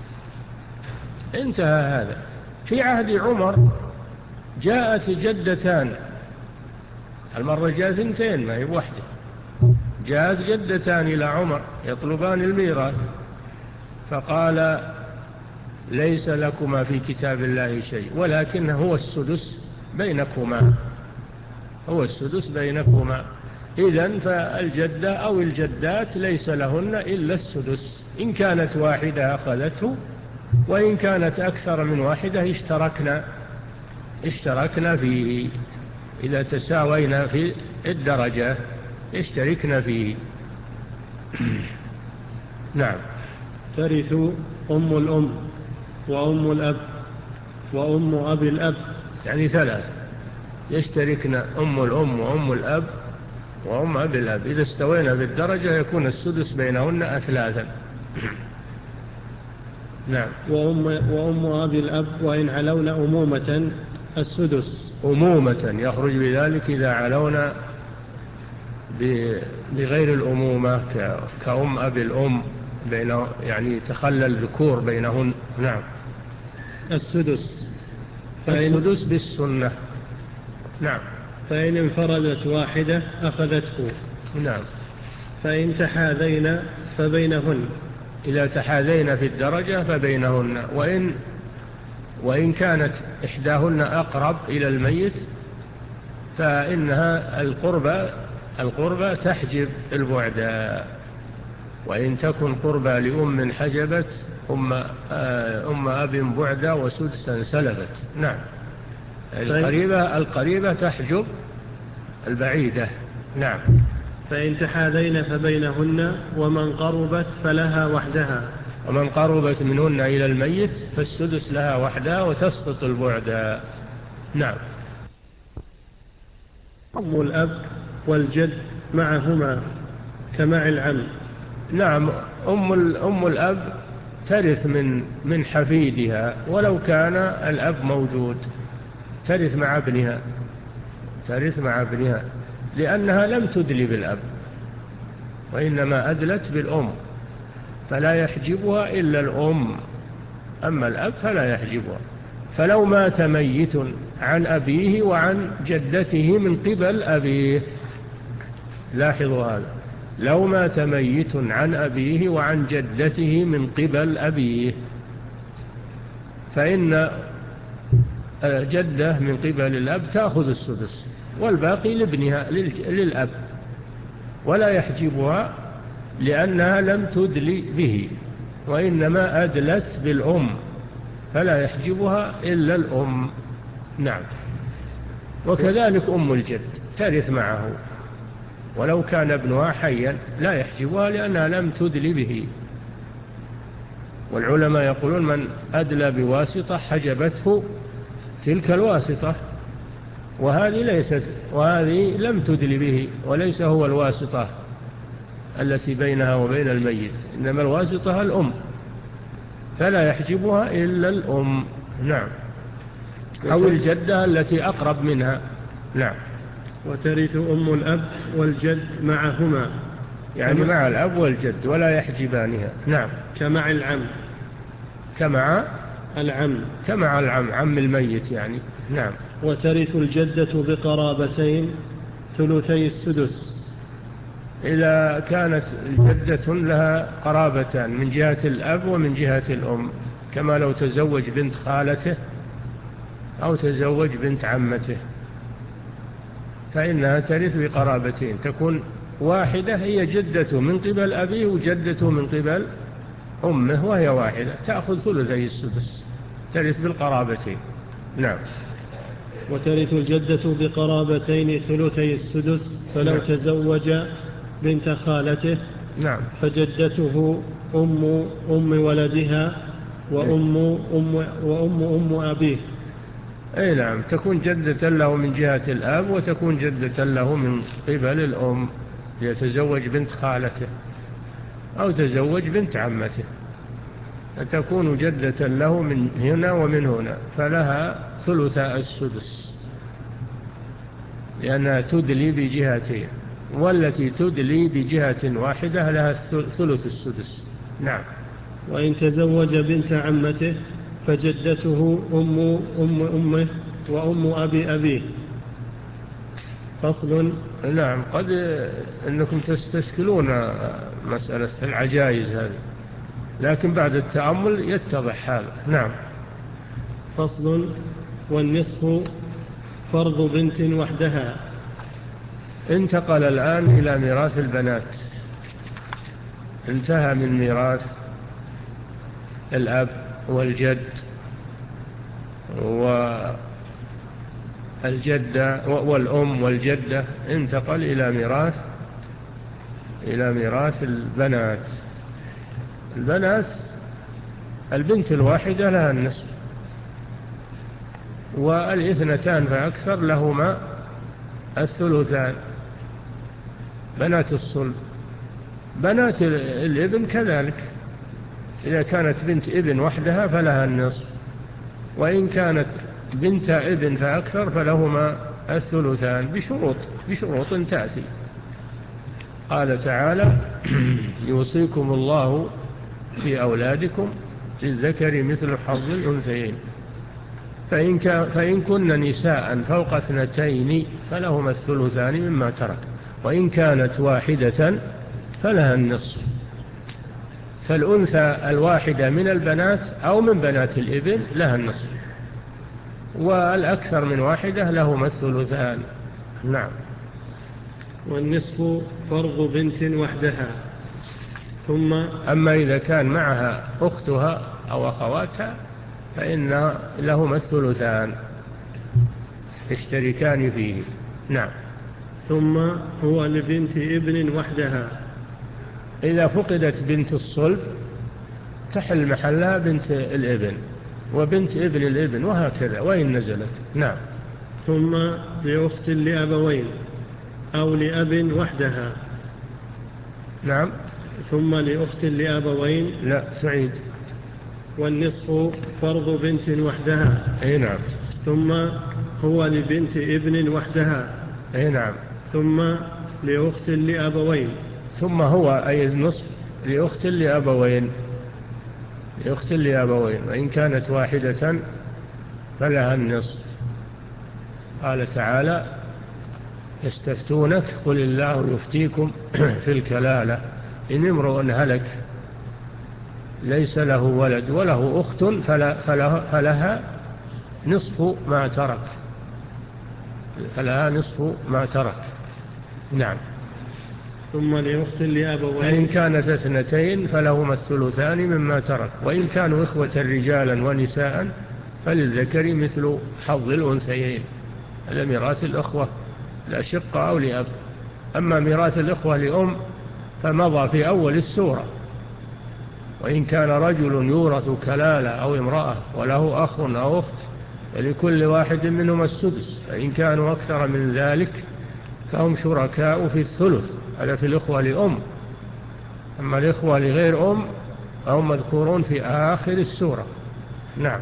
انتهى هذا. في عهد عمر جاءت جدتان، المرة جاءت اثنتين ما هي واحدة، جاءت جدتان إلى عمر يطلبان الميراث، فقال: ليس لكما في كتاب الله شيء، ولكن هو السدس بينكما، هو السدس بينكما. إذن فالجدة أو الجدات ليس لهن إلا السدس، إن كانت واحدة أخذته، وإن كانت أكثر من واحدة اشتركنا اشتركنا فيه، إذا تساوينا في الدرجة اشتركنا فيه. نعم. ترث أم الأم وأم الأب وأم أبي الأب، يعني ثلاث يشتركنا أم الأم وأم الأب وأم أبي الأب، إذا استوينا بالدرجة يكون السدس بينهن أثلاثا. نعم. وأم, وأم أبي الأب وإن علون أمومة السدس. أمومة يخرج بذلك إذا علون بغير الأمومة كأم أبي الأم، بين يعني تخلى الذكور بينهن. نعم. السدس. السدس بالسنة. نعم. فإن انفردت واحدة أخذته. نعم. فإن تحاذين فبينهن، إذا تحاذين في الدرجة فبينهن، وإن وإن كانت إحداهن أقرب إلى الميت فإنها القربة القربة تحجب البعد، وإن تكن قربة لأم حجبت أم, أم أب بعد وسدسا سلبت. نعم. القريبة القريبة تحجب البعيدة. نعم. فإن تحاذين فبينهن، ومن قربت فلها وحدها. ومن قربت منهن إلى الميت فالسدس لها وحدها وتسقط البعد. نعم. أم الأب والجد معهما كمع العم. نعم. أم, أم الأب ترث من من حفيدها ولو كان الأب موجود، ترث مع ابنها، ترث مع ابنها لأنها لم تدلي بالأب وإنما أدلت بالأم، فلا يحجبها إلا الأم، أما الأب فلا يحجبها. فلو مات ميت عن أبيه وعن جدته من قبل أبيه، لاحظوا هذا، لو مات ميت عن أبيه وعن جدته من قبل أبيه فإن جدة من قبل الأب تأخذ السدس والباقي لابنها للأب، ولا يحجبها لأنها لم تدلي به وإنما أدلت بالأم، فلا يحجبها إلا الأم. نعم. وكذلك أم الجد ترث معه ولو كان ابنها حيا، لا يحجبها لأنها لم تدلي به. والعلماء يقولون من أدلى بواسطة حجبته تلك الواسطة، وهذه ليست وهذه لم تدل به، وليس هو الواسطة التي بينها وبين الميت، إنما الواسطة الأم، فلا يحجبها إلا الأم. نعم. أو الجدة التي أقرب منها. نعم. وترث أم الأب والجد معهما، يعني مع الأب والجد ولا يحجبانها. نعم. كمع العم. كمع العم. كمع العم، عم الميت يعني. نعم. وترث الجدة بقرابتين ثلثي السدس، إذا كانت الجدة لها قرابتان من جهة الأب ومن جهة الأم، كما لو تزوج بنت خالته أو تزوج بنت عمته، فإنها ترث بقرابتين، تكون واحدة هي جدته من قبل أبيه وجدته من قبل أمه، وهي واحدة تأخذ ثلثي السدس، ترث بالقرابتين. نعم. وترث الجدة بقرابتين ثلثي السدس فلو نعم. تزوج بنت خالته نعم. فجدته أم أم ولدها وأم أم وأم أم أبيه. أي نعم، تكون جدة له من جهة الأب وتكون جدة له من قبل الأم، يتزوج بنت خالته أو تزوج بنت عمته، فتكون جدة له من هنا ومن هنا، فلها ثلث السدس لأنها تدلي بجهتين، والتي تدلي بجهة واحدة لها ثلث السدس. نعم. وإن تزوج بنت عمته فجدته أم أم أمه وأم أبي أبيه. فصل. نعم. قد أنكم تستشكلون مسألة العجائز هذه، لكن بعد التأمل يتضح هذا. نعم. فصل. والنصف فرض بنت وحدها. انتقل الآن إلى ميراث البنات، انتهى من ميراث الأب والجد والجدة والأم والجدة، انتقل إلى ميراث إلى ميراث البنات. البنات البنت الواحدة لها النصف، والاثنتان فأكثر لهما الثلثان. بنات الصلب. بنات الابن كذلك، إذا كانت بنت ابن وحدها فلها النصف، وإن كانت بنت ابن فأكثر فلهما الثلثان بشروط بشروط تأتي. قال تعالى: يوصيكم الله في أولادكم للذكر مثل حظ الأنثيين، فإن, فإن كن نساء فوق اثنتين فلهما الثلثان مما ترك، وإن كانت واحدة فلها النصف. فالأنثى الواحدة من البنات أو من بنات الابن لها النصف، والأكثر من واحدة لهما الثلثان. نعم. والنصف فرض بنت وحدها. ثم أما إذا كان معها أختها أو أخواتها فإن لهما الثلثان يشتركان فيه. نعم. ثم هو لبنت ابن وحدها. إذا فقدت بنت الصلب تحل محلها بنت الابن وبنت ابن الابن وهكذا وإن نزلت. نعم. ثم لأخت لأبوين أو لأب وحدها. نعم. ثم لأخت لأبوين. لا تعيد. والنصف فرض بنت وحدها. أي نعم. ثم هو لبنت ابن وحدها. أي نعم. ثم لأخت لأبوين. ثم هو أي النصف لأخت لأبوين لأخت لأبوين وإن كانت واحدة فلها النصف. قال تعالى: يستفتونك قل الله يفتيكم في الكلالة إن امرؤ هلك ليس له ولد وله أخت فلها, فلها نصف ما ترك فلها نصف ما ترك. نعم. ثم لأخت لأبوين. فإن كانت اثنتين فلهما الثلثان مما ترك، وإن كانوا إخوة رجالا ونساء فللذكر مثل حظ الأنثيين. هذا ميراث الأخوة الأشقة أو لأب. أما ميراث الأخوة لأم فمضى في أول السورة، وإن كان رجل يورث كلالة أو امرأة وله أخ أو أخت فلكل واحد منهما السدس، فإن كانوا أكثر من ذلك فهم شركاء في الثلث. هذا في الإخوة لأم. أما الإخوة لغير أم فهم مذكورون في آخر السورة. نعم.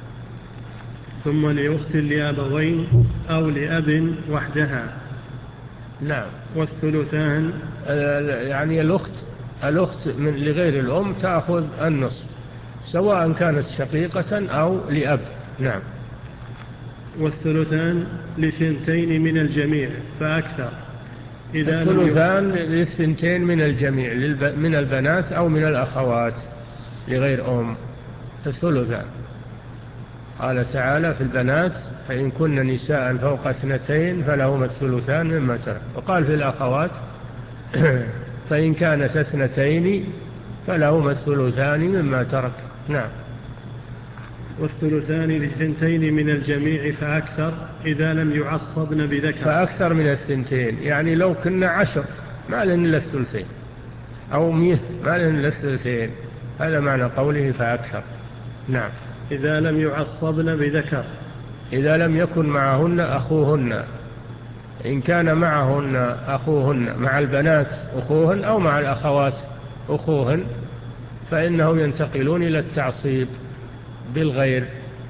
ثم لأخت لأبوين أو لأب وحدها. نعم. والثلثان يعني الأخت الأخت من لغير الأم تأخذ النصف سواء كانت شقيقة أو لأب. نعم. والثلثان لثنتين من الجميع فأكثر. إذا الثلثان للثنتين من الجميع من البنات أو من الأخوات لغير أم. الثلثان قال تعالى في البنات فإن كن نساء فوق اثنتين فلهما الثلثان مما ترك. وقال في الأخوات فإن كانت اثنتين فلهما الثلثان مما ترك. نعم. والثلثان للثنتين من الجميع فأكثر إذا لم يعصبن بذكر. فأكثر من الثنتين يعني لو كنا عشر ما لن إلا الثلثين أو مئة ما لن إلا الثلثين. هذا معنى قوله فأكثر. نعم. إذا لم يعصبن بذكر. إذا لم يكن معهن أخوهن. إن كان معهن أخوهن مع البنات أخوهن أو مع الأخوات أخوهن فإنهم ينتقلون إلى التعصيب بالغير.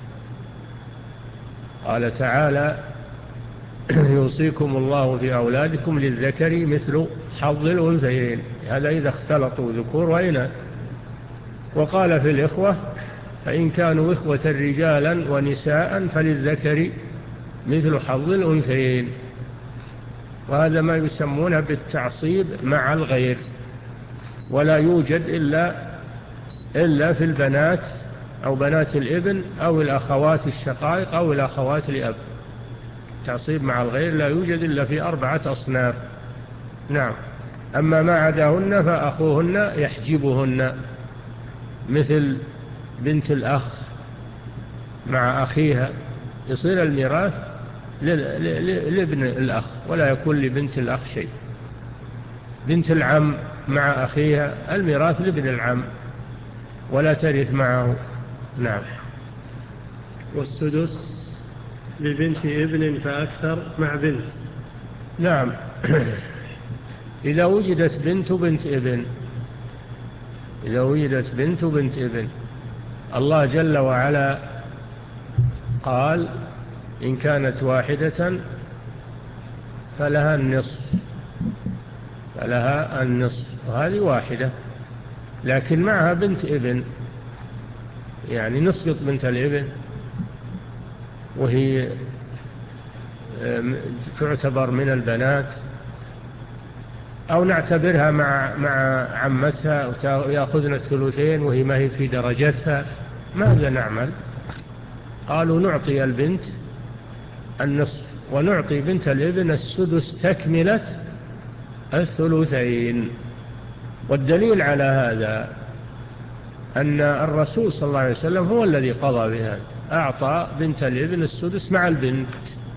قال تعالى يوصيكم الله في أولادكم للذكر مثل حظ الأنثيين. هذا إذا اختلطوا ذكور وإناث. وقال في الإخوة فإن كانوا إخوة رجالا ونساء فللذكر مثل حظ الأنثيين. وهذا ما يسمونه بالتعصيب مع الغير. ولا يوجد إلا إلا في البنات أو بنات الابن أو الأخوات الشقائق أو الأخوات لأب. تعصيب مع الغير لا يوجد إلا في أربعة أصناف. نعم. أما ما عداهن فأخوهن يحجبهن مثل بنت الأخ مع أخيها يصير الميراث لابن الأخ ولا يكون لبنت الأخ شيء. بنت العم مع أخيها الميراث لابن العم ولا ترث معه. نعم. والسدس لبنت ابن فأكثر مع بنت. نعم. إذا وجدت بنت بنت ابن إذا وجدت بنت بنت ابن الله جل وعلا قال إن كانت واحدة فلها النصف فلها النصف وهذه واحدة لكن معها بنت ابن يعني نسقط بنت الابن وهي تعتبر من البنات أو نعتبرها مع مع عمتها ويأخذن الثلثين وهي ما هي في درجتها. ماذا نعمل؟ قالوا نعطي البنت النصف ونعطي بنت الابن السدس تكملة الثلثين. والدليل على هذا أن الرسول صلى الله عليه وسلم هو الذي قضى بهذا. أعطى بنت الابن السدس مع البنت.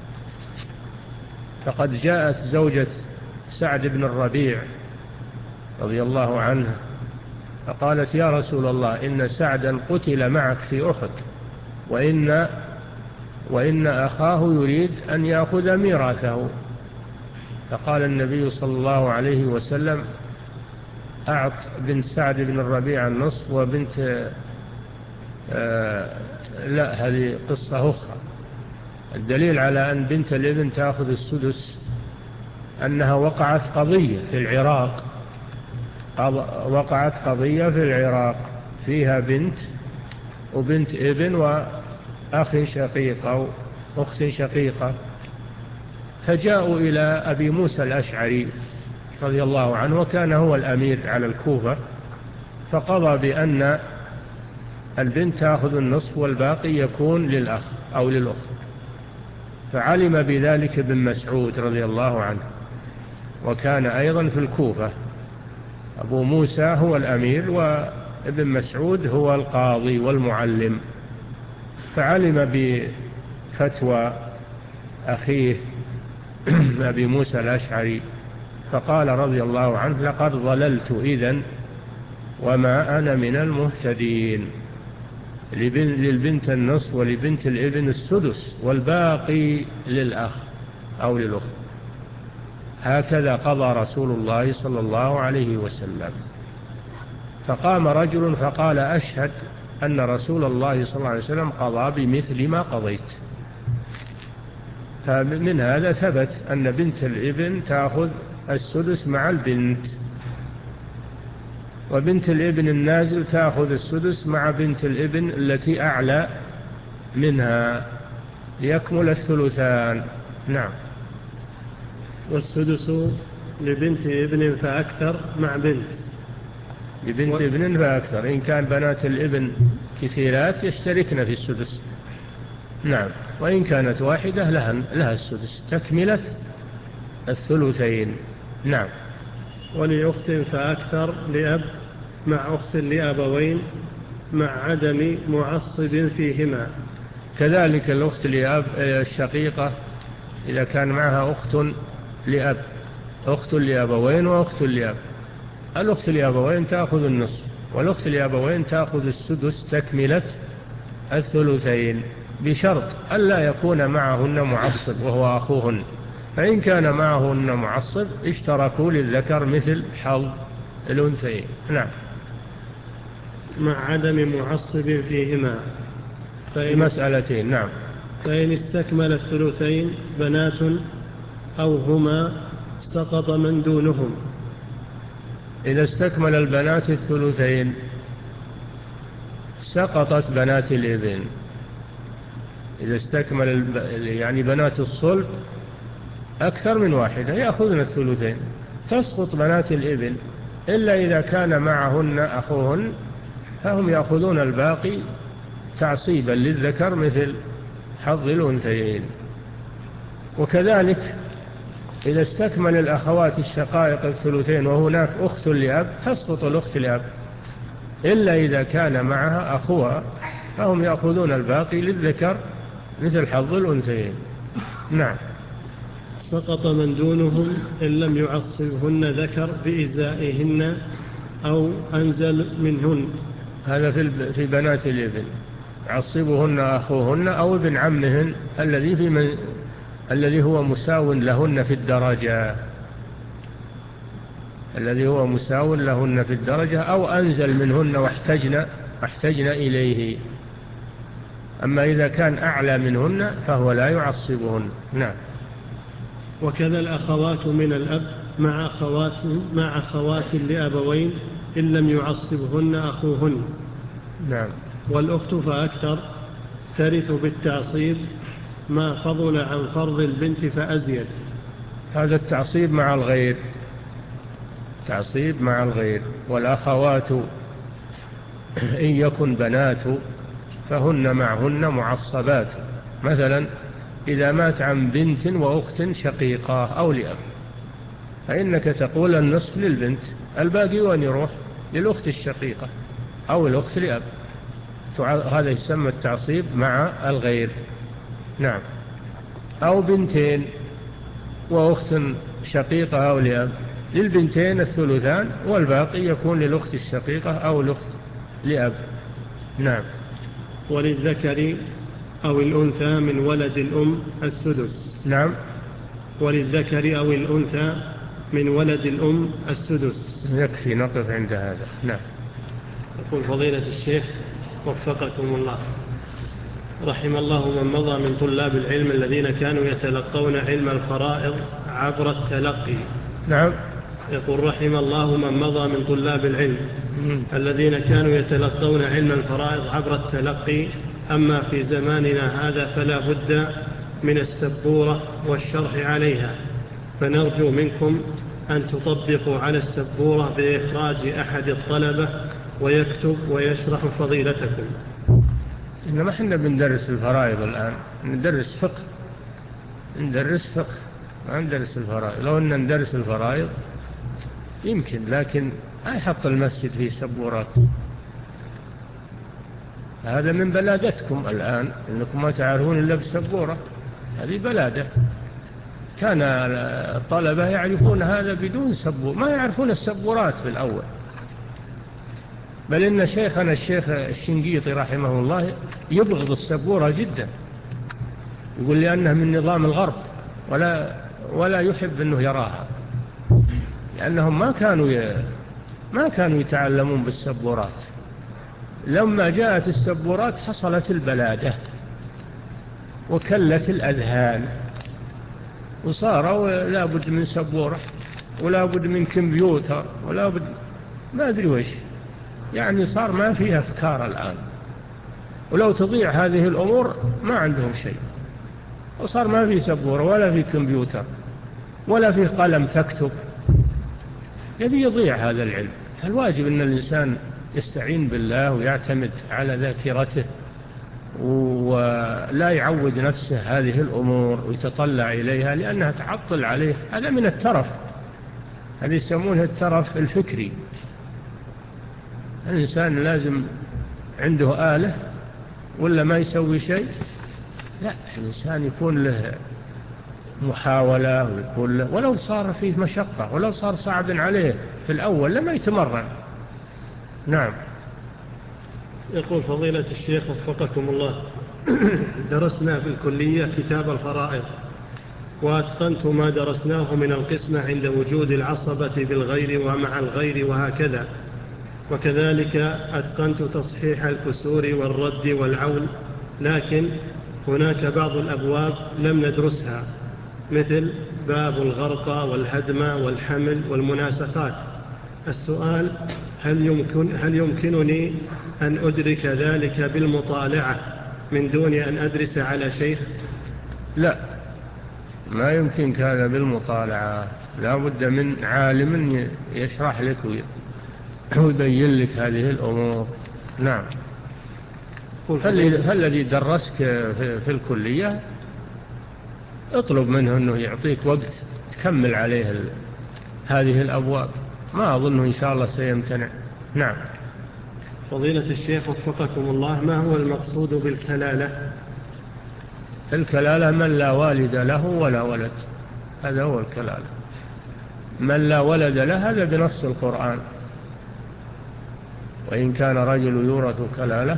فقد جاءت زوجة سعد بن الربيع رضي الله عنه فقالت يا رسول الله إن سعدا قتل معك في أحد وإن, وإن أخاه يريد أن يأخذ ميراثه. فقال النبي صلى الله عليه وسلم أعط بنت سعد بن الربيع النصف وبنت آه لا هذه قصة أخرى. الدليل على أن بنت الابن تأخذ السدس أنها وقعت قضية في العراق وقعت قضية في العراق فيها بنت وبنت ابن وأخ شقيق أو أخت شقيقة فجاءوا إلى أبي موسى الأشعري رضي الله عنه وكان هو الأمير على الكوفة فقضى بأن البنت تأخذ النصف والباقي يكون للأخ أو للأخت. فعلم بذلك ابن مسعود رضي الله عنه وكان أيضا في الكوفة. أبو موسى هو الأمير وابن مسعود هو القاضي والمعلم. فعلم بفتوى أخيه أبي موسى الأشعري فقال رضي الله عنه لقد ضللت إذن وما أنا من المهتدين. للبنت النصف ولبنت الابن السدس والباقي للأخ أو للأخت. هكذا قضى رسول الله صلى الله عليه وسلم. فقام رجل فقال أشهد أن رسول الله صلى الله عليه وسلم قضى بمثل ما قضيت. فمن هذا ثبت أن بنت الابن تأخذ السدس مع البنت، وبنت الابن النازل تأخذ السدس مع بنت الابن التي أعلى منها ليكمل الثلثان. نعم. والسدس لبنت ابن فأكثر مع بنت لبنت و... ابن فأكثر. إن كان بنات الابن كثيرات يشتركن في السدس. نعم. وإن كانت واحدة لها, لها السدس تكملة الثلثين. نعم. ولأخت فأكثر لأب مع أخت لأبوين مع عدم معصب فيهما. كذلك الأخت لأب الشقيقة إذا كان معها أخت لأب، أخت لأبوين وأخت لأب. الأخت لأبوين تأخذ النصف، والأخت لأبوين تأخذ السدس تكملة الثلثين، بشرط ألا يكون معهن معصب وهو أخوهن. فإن كان معهن معصب اشتركوا للذكر مثل حظ الأنثيين. نعم. مع عدم معصب فيهما. فإن مسألتين. نعم. فإن استكمل الثلثين بنات أو هما سقط من دونهم. إذا استكمل البنات الثلثين سقطت بنات الابن. إذا استكمل الب... يعني بنات الصلب أكثر من واحدة يأخذن الثلثين، تسقط بنات الابن، إلا إذا كان معهن أخوهن فهم يأخذون الباقي تعصيبا للذكر مثل حظ الأنثيين. وكذلك إذا استكمل الأخوات الشقائق الثلثين وهناك أخت لأب تسقط الأخت لأب، إلا إذا كان معها أخوها فهم يأخذون الباقي للذكر مثل حظ الأنثيين. نعم. سقط من دونهم إن لم يعصبهن ذكر بإزائهن أو أنزل منهن. هذا في في بنات الابن، يعصبهن أخوهن أو ابن عمهن الذي في من الذي هو مساو لهن في الدرجة الذي هو مساو لهن في الدرجة أو أنزل منهن واحتجن واحتجن إليه. أما إذا كان أعلى منهن فهو لا يعصبهن. نعم. وكذا الأخوات من الأب مع أخوات مع أخوات لأبوين إن لم يعصبهن أخوهن. نعم. والأخت فأكثر ترث بالتعصيب ما فضل عن فرض البنت فأزيد. هذا التعصيب مع الغير، تعصيب مع الغير. والأخوات إن يكن بنات فهن معهن معصبات. مثلا إذا مات عن بنت وأخت شقيقة أو لأب فإنك تقول النصف للبنت، الباقي وين يروح؟ للأخت الشقيقة أو الأخت لأب. هذا يسمى التعصيب مع الغير. نعم. أو بنتين وأخت شقيقة أو لأب، للبنتين الثلثان والباقي يكون للأخت الشقيقة أو الأخت لأب. نعم. وللذكر أو الأنثى من ولد الأم السدس. نعم. وللذكر أو الأنثى من ولد الأم السدس. يكفي نقف عند هذا. نعم. يقول فضيلة الشيخ وفقكم الله، رحم الله من مضى من طلاب العلم الذين كانوا يتلقون علم الفرائض عبر التلقي. نعم. يقول رحم الله من مضى من طلاب العلم الذين كانوا يتلقون علم الفرائض عبر التلقي، أما في زماننا هذا فلا بد من السبورة والشرح عليها، فنرجو منكم أن تطبقوا على السبورة بإخراج أحد الطلبة ويكتب ويشرح فضيلتكم. إنما احنا بندرس الفرائض الآن، ندرس فقه ندرس فقه ما ندرس الفرائض. لو أن ندرس الفرائض يمكن، لكن ما يحط المسجد فيه سبورات. هذا من بلادتكم الآن، إنكم ما تعرفون إلا بالسبورة، هذه بلادة. كان الطلبة يعرفون هذا بدون سبورة، ما يعرفون السبورات بالأول. بل إن شيخنا الشيخ الشنقيطي رحمه الله يبغض السبورة جدا، يقول لأنها من نظام الغرب ولا ولا يحب أنه يراها، لأنهم ما كانوا ي... ما كانوا يتعلمون بالسبورات. لما جاءت السبورات حصلت البلادة وكلت الأذهان، وصاروا لا بد من سبورة ولا بد من كمبيوتر ولا بد ما أدري وش، يعني صار ما فيها أفكار الآن، ولو تضيع هذه الأمور ما عندهم شيء، وصار ما في سبورة ولا في كمبيوتر ولا في قلم تكتب، يبي يضيع هذا العلم. فالواجب أن الإنسان يستعين بالله ويعتمد على ذاكرته ولا يعود نفسه هذه الأمور ويتطلع إليها لأنها تعطل عليه. هذا من الترف، هذا يسمونه الترف الفكري. الإنسان لازم عنده آلة ولا ما يسوي شيء، لا، الإنسان يكون له محاولة ويكون له، ولو صار فيه مشقة ولو صار صعب عليه في الأول لما يتمرن. نعم. يقول فضيلة الشيخ وفقكم الله، درسنا في الكلية كتاب الفرائض وأتقنت ما درسناه من القسمة عند وجود العصبة بالغير ومع الغير وهكذا، وكذلك أتقنت تصحيح الكسور والرد والعول، لكن هناك بعض الأبواب لم ندرسها مثل باب الغرقى والهدم والحمل والمناسخات. السؤال هل يمكن هل يمكنني أن أدرك ذلك بالمطالعة من دون أن أدرس على شيخ؟ لا، ما يمكن هذا بالمطالعة، لا بد من عالم يشرح لك ويبين لك هذه الأمور. نعم. فالذي درسك في الكلية اطلب منه أنه يعطيك وقت تكمل عليه هذه الأبواب، ما أظنه إن شاء الله سيمتنع. نعم. فضيلة الشيخ وفقكم الله، ما هو المقصود بالكلالة؟ الكلالة من لا والد له ولا ولد، هذا هو الكلالة. من لا ولد له هذا بنص القرآن، وإن كان رجل يورث كلالة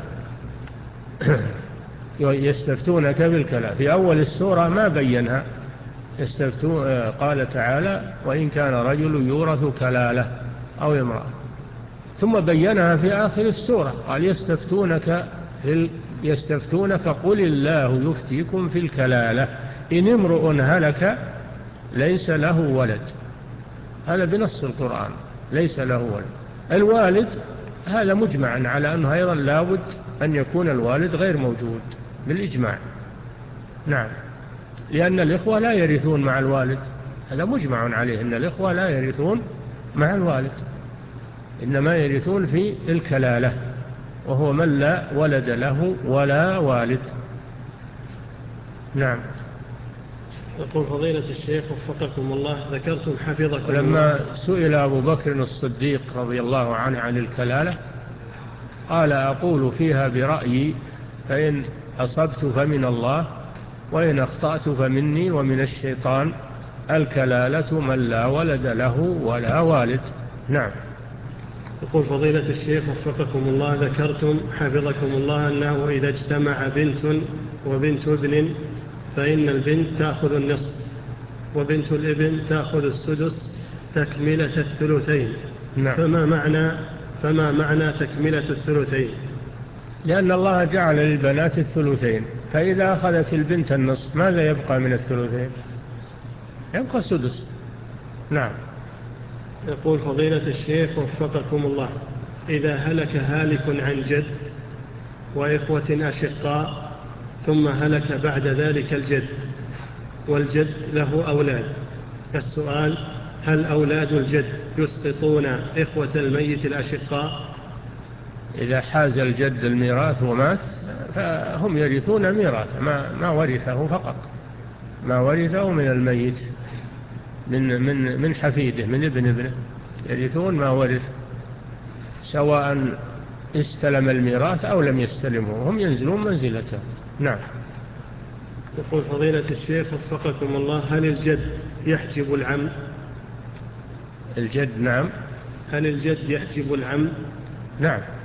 يستفتونك بالكلالة، في أول السورة ما بينها، قال تعالى وإن كان رجل يورث كلالة أو امرأة، ثم بينها في آخر السورة قال يستفتونك في يستفتونك قل الله يفتيكم في الكلالة إن امرؤ هلك ليس له ولد، هذا بنص القرآن ليس له ولد. الوالد هذا مجمع على أنه أيضا لابد أن يكون الوالد غير موجود بالإجماع. نعم، لأن الإخوة لا يرثون مع الوالد، هذا مجمع عليه أن الإخوة لا يرثون مع الوالد، إنما يرثون في الكلالة، وهو من لا ولد له ولا والد. نعم. يقول فضيلة الشيخ وفقكم الله، ذكرتم حفظكم الله لما سئل أبو بكر الصديق رضي الله عنه عن الكلالة قال أقول فيها برأيي، فإن أصبت فمن الله وإن أخطأت فمني ومن الشيطان، الكلالة من لا ولد له ولا والد. نعم. يقول فضيلة الشيخ وفقكم الله، ذكرتم حفظكم الله أنه إذا اجتمع بنت وبنت ابن فإن البنت تأخذ النصف وبنت الابن تأخذ السدس تكملة الثلثين. نعم. فما معنى فما معنى تكملة الثلثين؟ لأن الله جعل للبنات الثلثين، فإذا أخذت البنت النصف ماذا يبقى من الثلثين؟ يبقى السدس. نعم. يقول فضيلة الشيخ وفقكم الله، إذا هلك هالك عن جد وإخوة أشقاء ثم هلك بعد ذلك الجد والجد له أولاد، السؤال هل أولاد الجد يسقطون إخوة الميت الأشقاء؟ إذا حاز الجد الميراث ومات فهم يرثون ميراث ما, ما ورثه فقط، ما ورثه من الميت من, من, من حفيده من ابن ابنه، يرثون ما ورث سواء استلم الميراث أو لم يستلمه، هم ينزلون منزلته. نعم. يقول فضيلة الشيخ وفقكم الله، هل الجد يحجب العم؟ الجد نعم. هل الجد يحجب العم؟ نعم.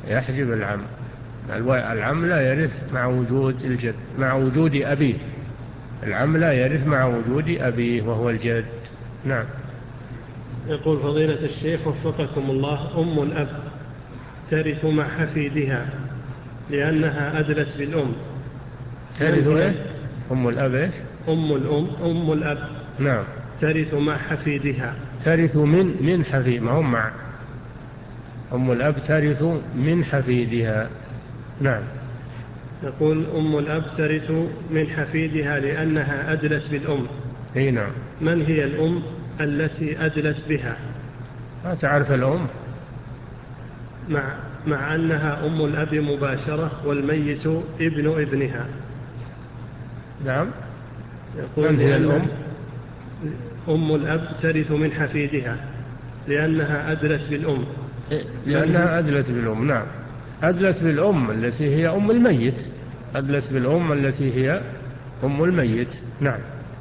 يحجب العم. العم لا يرث مع وجود الجد، مع وجود أبيه. العم لا يرث مع وجود أبيه وهو الجد. نعم. يقول فضيلة الشيخ وفقكم الله: أم الأب ترث مع حفيدها لأنها أدلت بالأم. ترث إيه؟ أم الأب إيش؟ أم الأم أم الأب. نعم. ترث مع حفيدها. ترث من من حفيد، ما هم مع. أم الأب ترث من حفيدها. نعم. يقول أم الأب ترث من حفيدها لأنها أدلت بالأم. اي نعم. من هي الأم التي أدلت بها؟ ما تعرف الأم؟ مع, مع أنها أم الأب مباشرة والميت ابن ابنها. نعم. يقول من هي الأم؟ أم الأب ترث من حفيدها لأنها أدلت بالأم. لأنها أدلت بالأم. نعم. أدلت بالأم التي هي أم الميت. أدلت بالأم التي هي أم الميت. نعم.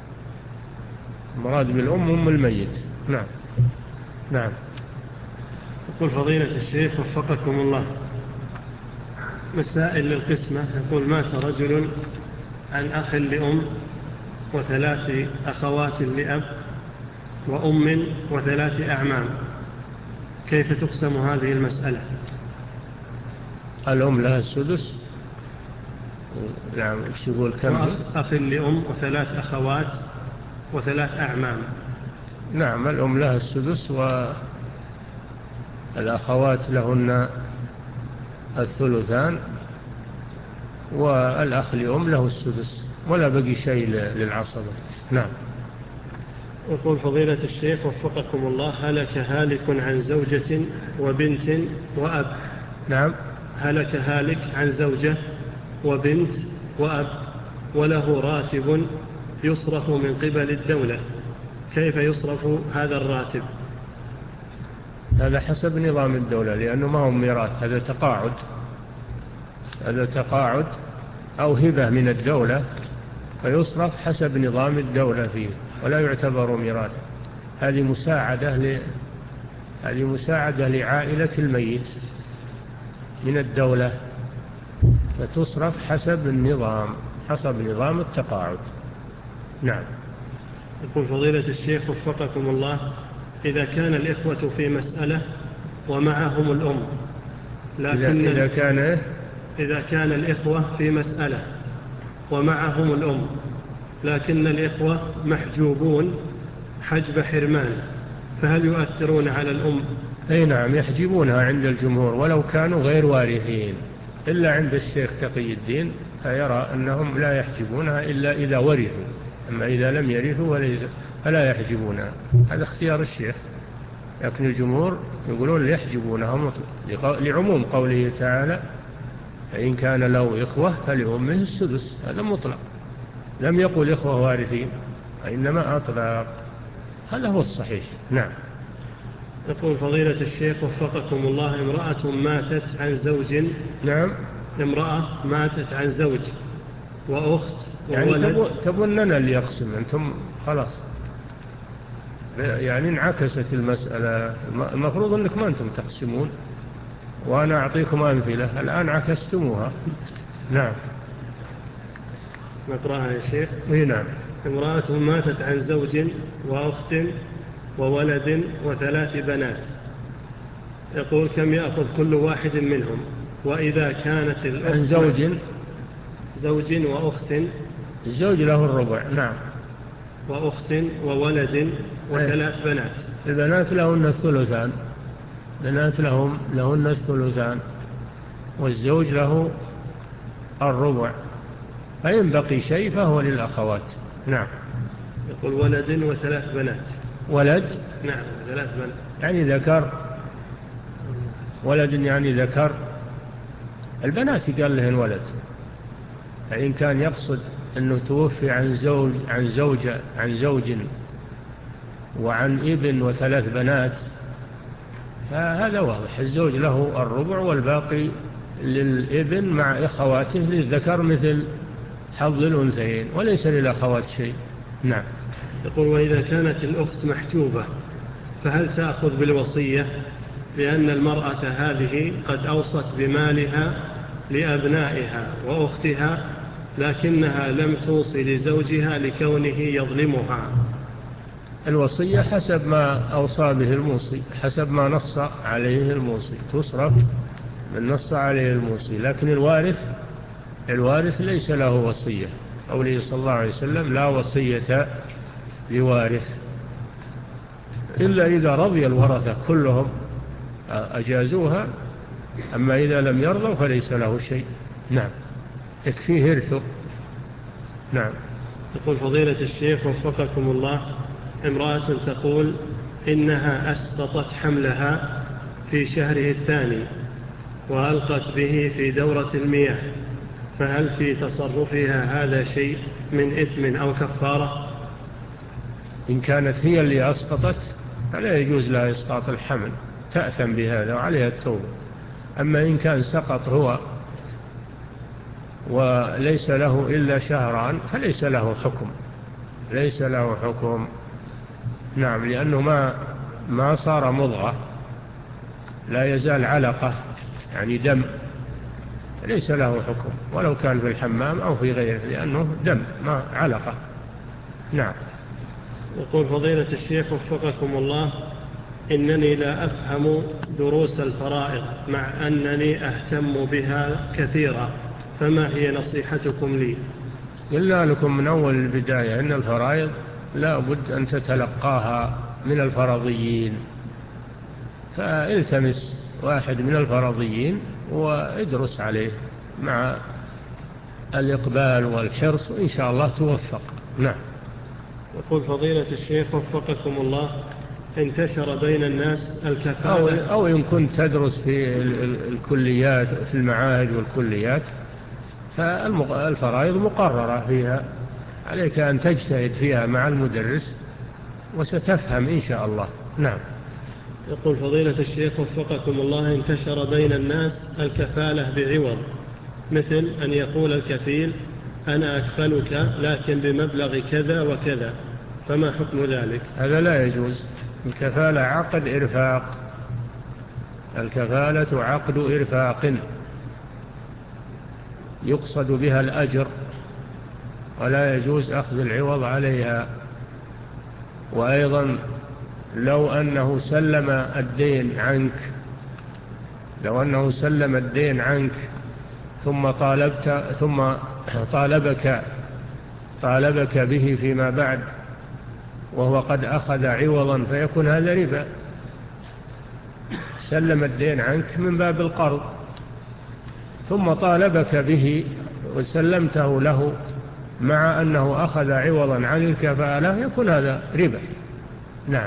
مراد بالأم أم الميت. نعم. نعم. يقول فضيلة الشيخ وفقكم الله: مسائل للقسمة. يقول: مات رجل عن أخ لأم وثلاث أخوات لأب وأم وثلاث أعمام، كيف تقسم هذه المسألة؟ الأم لها السدس. نعم. ايش يقول؟ كم؟ أخ لأم وثلاث أخوات وثلاث أعمام. نعم. الأم لها السدس والأخوات لهن الثلثان والأخ لأم له السدس ولا بقي شيء للعصبة. نعم. يقول فضيلة الشيخ وفقكم الله: هلك هالك عن زوجة وبنت وأب. نعم. هلك هالك عن زوجة وبنت وأب وله راتب يصرف من قبل الدولة، كيف يصرف هذا الراتب؟ هذا حسب نظام الدولة، لأنه ما هو ميراث، هذا تقاعد. هذا تقاعد أو هبة من الدولة، فيصرف حسب نظام الدولة فيه ولا يعتبر ميراث. هذه مساعدة ل... هذه مساعدة لعائلة الميت من الدولة، فتصرف حسب النظام، حسب نظام التقاعد. نعم. يقول فضيلة الشيخ وفقكم الله: إذا كان الإخوة في مسألة ومعهم الأم، لكن إذا كان إذا كان الإخوة في مسألة ومعهم الأم لكن الإخوة محجوبون حجب حرمان، فهل يؤثرون على الأم؟ أي نعم، يحجبونها عند الجمهور ولو كانوا غير وارثين، إلا عند الشيخ تقي الدين فيرى أنهم لا يحجبونها إلا إذا ورثوا، أما إذا لم يرثوا فلا يحجبونها. هذا اختيار الشيخ، لكن الجمهور يقولون يحجبونها مطلق لعموم قوله تعالى: فإن كان له إخوة فلأمه السدس. هذا مطلق، لم يقل إخوة وارثين، وإنما أطلق. هذا هو الصحيح. نعم. يقول فضيلة الشيخ وفقكم الله: امرأة ماتت عن زوج. نعم. امرأة ماتت عن زوج وأخت وولد. يعني تبوننا اللي يقسم، أنتم خلاص يعني انعكست المسألة. المفروض أنك ما أنتم تقسمون وأنا أعطيكم أمثلة، الآن عكستموها. نعم. نقرأها يا شيخ. إيه نعم. امرأة ماتت عن زوج وأخت وولد وثلاث بنات، يقول: كم يأخذ كل واحد منهم؟ وإذا كانت الأخت عن زوج زوج وأخت. الزوج له الربع. نعم. وأخت وولد وثلاث أيه. بنات. البنات لهن الثلثان. بنات لهم لهن الثلثان والزوج له الربع، فإن بقي شيء فهو للأخوات. نعم. يقول: ولد وثلاث بنات. ولد. نعم، ثلاث بنات يعني ذكر. ولد يعني ذكر. البنات قال لهن ولد، فإن كان يقصد أنه توفي عن زوج عن زوجة عن زوج وعن ابن وثلاث بنات فهذا واضح، الزوج له الربع والباقي للابن مع إخواته للذكر مثل حظ الأنثيين وليس للأخوات شيء. نعم. يقول: وإذا كانت الأخت محجوبة فهل تأخذ بالوصية؟ لأن المرأة هذه قد أوصت بمالها لأبنائها وأختها، لكنها لم توصي لزوجها لكونه يظلمها. الوصية حسب ما أوصى به الموصي، حسب ما نص عليه الموصي تصرف من نص عليه الموصي. لكن الوارث الوارث ليس له وصية. قوله صلى الله عليه وسلم لا وصية لوارث، إلا إذا رضي الورثة كلهم أجازوها، أما إذا لم يرضوا فليس له شيء. نعم، يكفيه إرثه. نعم. يقول فضيلة الشيخ وفقكم الله، امرأة تقول إنها أسقطت حملها في شهره الثاني وألقت به في دورة المياه، فهل في تصرفها هذا شيء من إثم أو كفارة؟ إن كانت هي اللي أسقطت فلا يجوز لها إسقاط الحمل، تأثم بهذا وعليها التوبة. أما إن كان سقط هو وليس له إلا شهران فليس له حكم، ليس له حكم. نعم، لأنه ما ما صار مضغة، لا يزال علقة يعني دم، ليس له حكم ولو كان في الحمام أو في غيره، لأنه دم ما علقة. نعم. يقول فضيلة الشيخ وفقكم الله، إنني لا أفهم دروس الفرائض مع أنني أهتم بها كثيرا، فما هي نصيحتكم لي؟ قلنا لكم من أول البداية أن الفرائض لا بد أن تتلقاها من الفرضيين، فالتمس واحد من الفرضيين وادرس عليه مع الإقبال والحرص، وإن شاء الله توفق. نعم. يقول فضيلة الشيخ وفقكم الله، انتشر بين الناس الكفالة، أو, أو إن كنت تدرس في الكليات في المعاهد والكليات فالفرائض مقررة فيها، عليك أن تجتهد فيها مع المدرس وستفهم إن شاء الله. نعم. يقول فضيلة الشيخ وفقكم الله، انتشر بين الناس الكفالة بعوض، مثل أن يقول الكفيل أنا أكفلك لكن بمبلغ كذا وكذا، فما حكم ذلك؟ هذا لا يجوز. الكفالة عقد إرفاق، الكفالة عقد إرفاق يقصد بها الأجر، ولا يجوز أخذ العوض عليها. وأيضا لو أنه سلم الدين عنك لو أنه سلم الدين عنك ثم طالبت ثم طالبك طالبك به فيما بعد وهو قد أخذ عوضا، فيكون هذا ربا. سلم الدين عنك من باب القرض ثم طالبك به وسلمته له مع أنه أخذ عوضا عن الكفالة، يكون هذا ربا. نعم.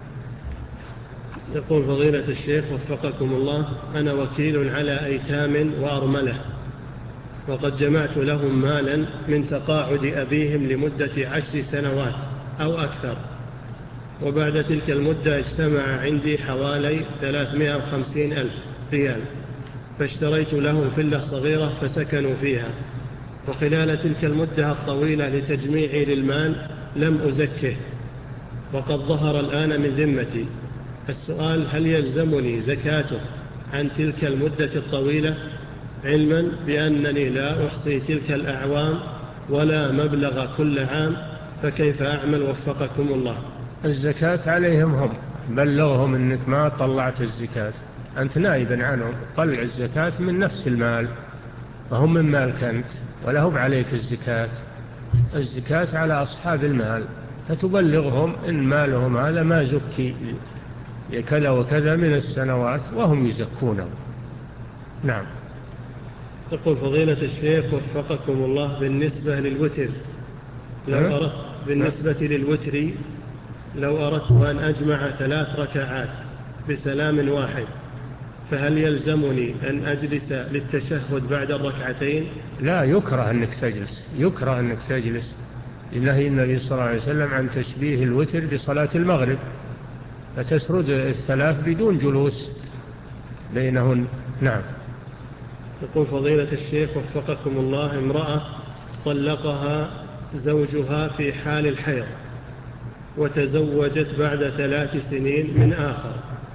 يقول فضيلة الشيخ وفقكم الله، أنا وكيل على أيتام وأرملة، وقد جمعت لهم مالا من تقاعد أبيهم لمدة عشر سنوات أو أكثر، وبعد تلك المدة اجتمع عندي حوالي ثلاثمائة وخمسين ألف ريال، فاشتريت لهم فيلا صغيرة فسكنوا فيها، وخلال تلك المدة الطويلة لتجميعي للمال لم أزكه، وقد ظهر الآن من ذمتي. السؤال: هل يلزمني زكاته عن تلك المدة الطويلة، علما بأنني لا أحصي تلك الأعوام ولا مبلغ كل عام، فكيف أعمل وفقكم الله؟ الزكاة عليهم هم، بلغهم أنك ما طلعت الزكاة، أنت نائبا عنهم، طلع الزكاة من نفس المال، وهم من مالك أنت ولهم عليك الزكاة. الزكاة على أصحاب المال، فتبلغهم إن مالهم هذا ما زكي كذا وكذا من السنوات وهم يزكونه. نعم. يقول فضيلة الشيخ وفقكم الله، بالنسبة للوتر لو أردت بالنسبة للوتر لو أردت أن أجمع ثلاث ركعات بسلام واحد، فهل يلزمني أن أجلس للتشهد بعد الركعتين؟ لا، يكره أنك تجلس، يكره أنك تجلس لنهي النبي صلى الله عليه وسلم عن تشبيه الوتر بصلاة المغرب، فتسرد الثلاث بدون جلوس بينهن. نعم. يقول فضيلة الشيخ وفقكم الله، امرأة طلقها زوجها في حال الحيض وتزوجت بعد ثلاث سنين من آخر،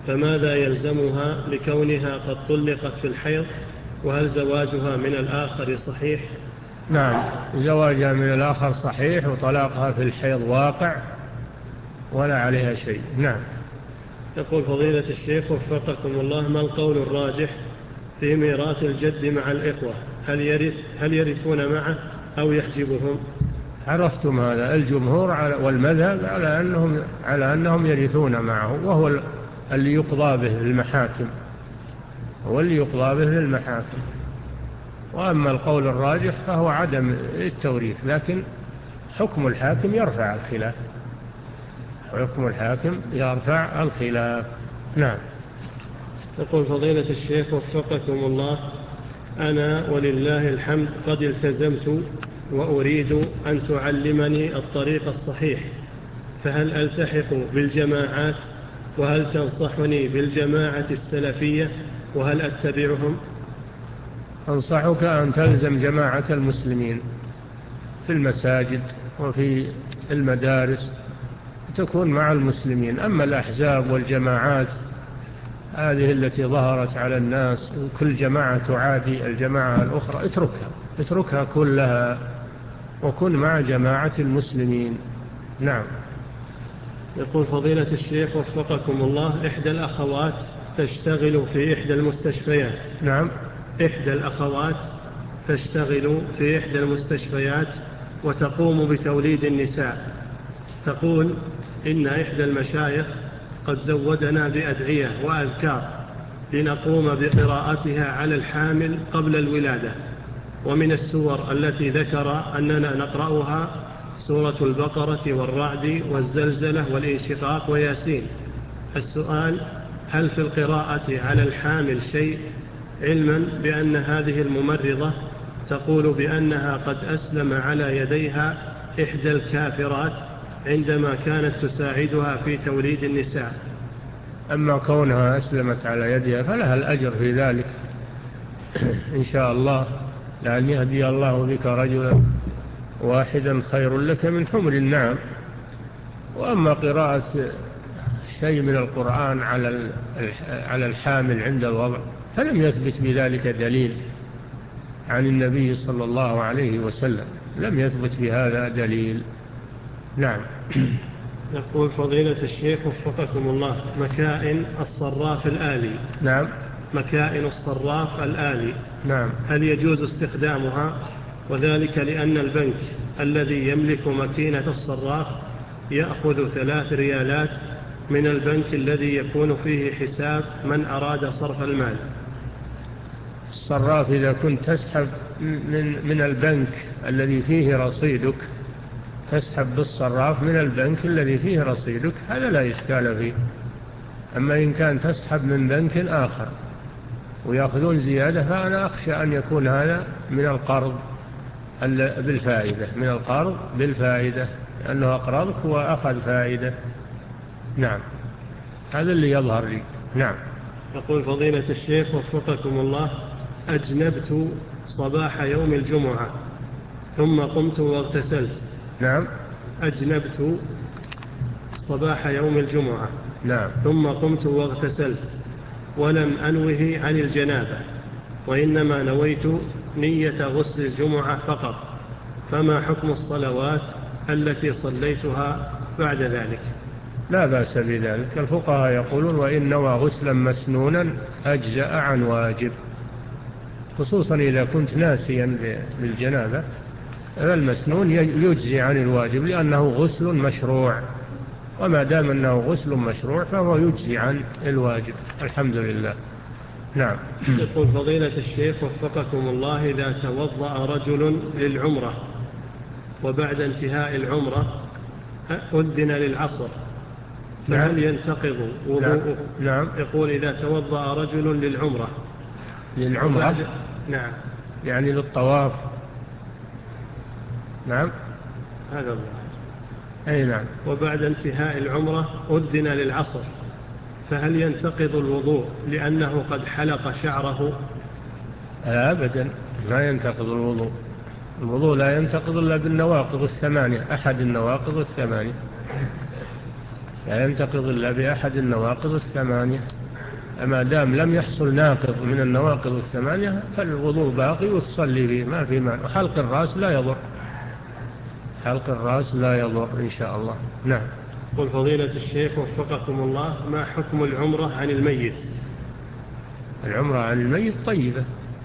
فماذا يلزمها لكونها قد طلقت في الحيض؟ وهل زواجها من الآخر صحيح؟ نعم، زواجها من الآخر صحيح، وطلاقها في الحيض واقع ولا عليها شيء. نعم. يقول فضيلة الشيخ وفقكم الله: ما القول الراجح في ميراث الجد مع الإخوة؟ هل يرث هل يرثون معه أو يحجبهم؟ عرفتم هذا. الجمهور والمذهب على أنهم, على أنهم يرثون معه، وهو اللي يقضى به للمحاكم، هو اللي يقضى به للمحاكم. وأما القول الراجح فهو عدم التوريث، لكن حكم الحاكم يرفع الخلاف، حكم الحاكم يرفع الخلاف. نعم. يقول فضيلة الشيخ وفقكم الله: أنا ولله الحمد قد التزمت وأريد أن تعلمني الطريق الصحيح، فهل ألتحق بالجماعات؟ وهل تنصحني بالجماعة السلفية؟ وهل أتبعهم؟ أنصحك أن تلزم جماعة المسلمين في المساجد وفي المدارس، تكون مع المسلمين. أما الأحزاب والجماعات هذه التي ظهرت على الناس، كل جماعة تعادي الجماعة الأخرى، اتركها اتركها كلها وكن مع جماعة المسلمين. نعم. يقول فضيلة الشيخ وفقكم الله: إحدى الأخوات تشتغل في إحدى المستشفيات. نعم. إحدى الأخوات تشتغل في إحدى المستشفيات وتقوم بتوليد النساء. تقول إن إحدى المشايخ قد زودنا بأدعية وأذكار لنقوم بقراءتها على الحامل قبل الولادة، ومن السور التي ذكر أننا نقرأها سورة البقرة والرعد والزلزلة والانشقاق وياسين. السؤال: هل في القراءة على الحامل شيء، علما بأن هذه الممرضة تقول بأنها قد أسلم على يديها إحدى الكافرات عندما كانت تساعدها في توليد النساء؟ أما كونها أسلمت على يدها فلها الأجر في ذلك إن شاء الله، لأن يهدي الله بك رجلا واحدا خير لك من حمر النعم. وأما قراءة شيء من القرآن على على الحامل عند الوضع فلم يثبت بذلك دليل عن النبي صلى الله عليه وسلم، لم يثبت بهذا دليل. نعم. يقول فضيلة الشيخ وفقكم الله: مكائن الصراف الآلي. نعم. مكائن الصراف الآلي. نعم. هل يجوز استخدامها؟ وذلك لأن البنك الذي يملك ماكينة الصراف يأخذ ثلاث ريالات من البنك الذي يكون فيه حساب من أراد صرف المال. الصراف إذا كنت تسحب من, من البنك الذي فيه رصيدك، تسحب بالصراف من البنك الذي فيه رصيدك، هذا لا إشكال فيه. أما إن كان تسحب من بنك آخر ويأخذون زيادة فأنا أخشى أن يكون هذا من القرض بالفائدة، من القرض بالفائدة، لأنه أقرضك وأخذ فائدة. نعم، هذا اللي يظهر لي. نعم. يقول فضيلة الشيخ وفقكم الله: أجنبت صباح يوم الجمعة ثم قمت واغتسلت. نعم. أجنبت صباح يوم الجمعة. نعم. ثم قمت واغتسلت ولم أنوه عن الجنابة، وإنما نويت نية غسل الجمعة فقط، فما حكم الصلوات التي صليتها بعد ذلك؟ لا بأس بذلك. الفقهاء يقولون: وإن نوى غسلا مسنونا أجزأ عن واجب، خصوصا إذا كنت ناسيا للجنابة، فالمسنون يجزي عن الواجب لأنه غسل مشروع، وما دام أنه غسل مشروع فهو يجزي عن الواجب. الحمد لله. نعم. يقول فضيلة الشيخ وفقكم الله: إذا توضأ رجل للعمرة وبعد انتهاء العمرة أذن للعصر، فهل ينتقض وضوءه؟ نعم. يقول: إذا توضأ رجل للعمرة للعمرة نعم، يعني للطواف. نعم، هذا الله. أي نعم. وبعد انتهاء العمرة أذن للعصر، فهل ينتقض الوضوء لأنه قد حلق شعره؟ أبدا، لا ينتقض الوضوء. الوضوء لا ينتقض إلا بالنواقض الثمانية، أحد النواقض الثمانية. لا ينتقض إلا بأحد النواقض الثمانية. أما دام لم يحصل ناقض من النواقض الثمانية فالوضوء باقي وتصلي به ما في معنى. وحلق الرأس لا يضر، حلق الرأس لا يضر إن شاء الله. نعم. قل فضيلة الشيخ وفقكم الله، ما حكم العمرة عن الميت؟ العمرة عن الميت طيبة،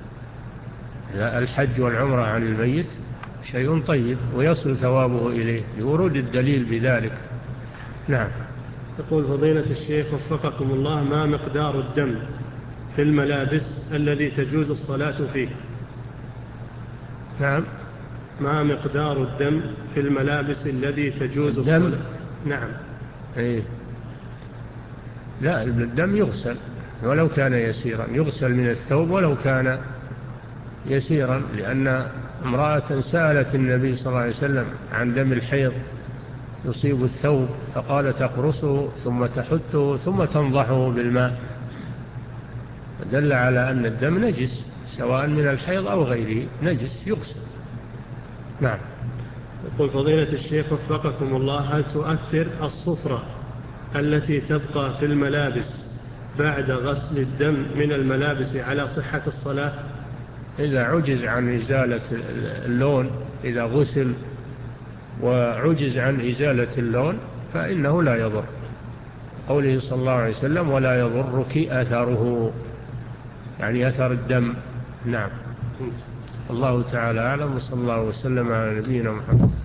الحج والعمرة عن الميت شيء طيب ويصل ثوابه إليه لورود الدليل بذلك. نعم. يقول فضيلة الشيخ وفقكم الله، ما مقدار الدم في الملابس الذي تجوز الصلاة فيه؟ نعم. ما مقدار الدم في الملابس الذي تجوز الدم؟ الصلاة؟ نعم. إيه؟ لا، الدم يغسل ولو كان يسيرا، يغسل من الثوب ولو كان يسيرا، لأن امرأة سألت النبي صلى الله عليه وسلم عن دم الحيض يصيب الثوب فقال تقرصه ثم تحته ثم تنضحه بالماء، دل على أن الدم نجس سواء من الحيض أو غيره، نجس يغسل. نعم. يقول فضيلة الشيخ وفقكم الله، هل تؤثر الصفرة التي تبقى في الملابس بعد غسل الدم من الملابس على صحة الصلاة؟ إذا عجز عن إزالة اللون، إذا غسل وعجز عن إزالة اللون فإنه لا يضر، قوله صلى الله عليه وسلم ولا يضرك أثره، يعني أثر الدم. نعم. الله تعالى أعلم، وصلى الله وسلم على نبينا محمد.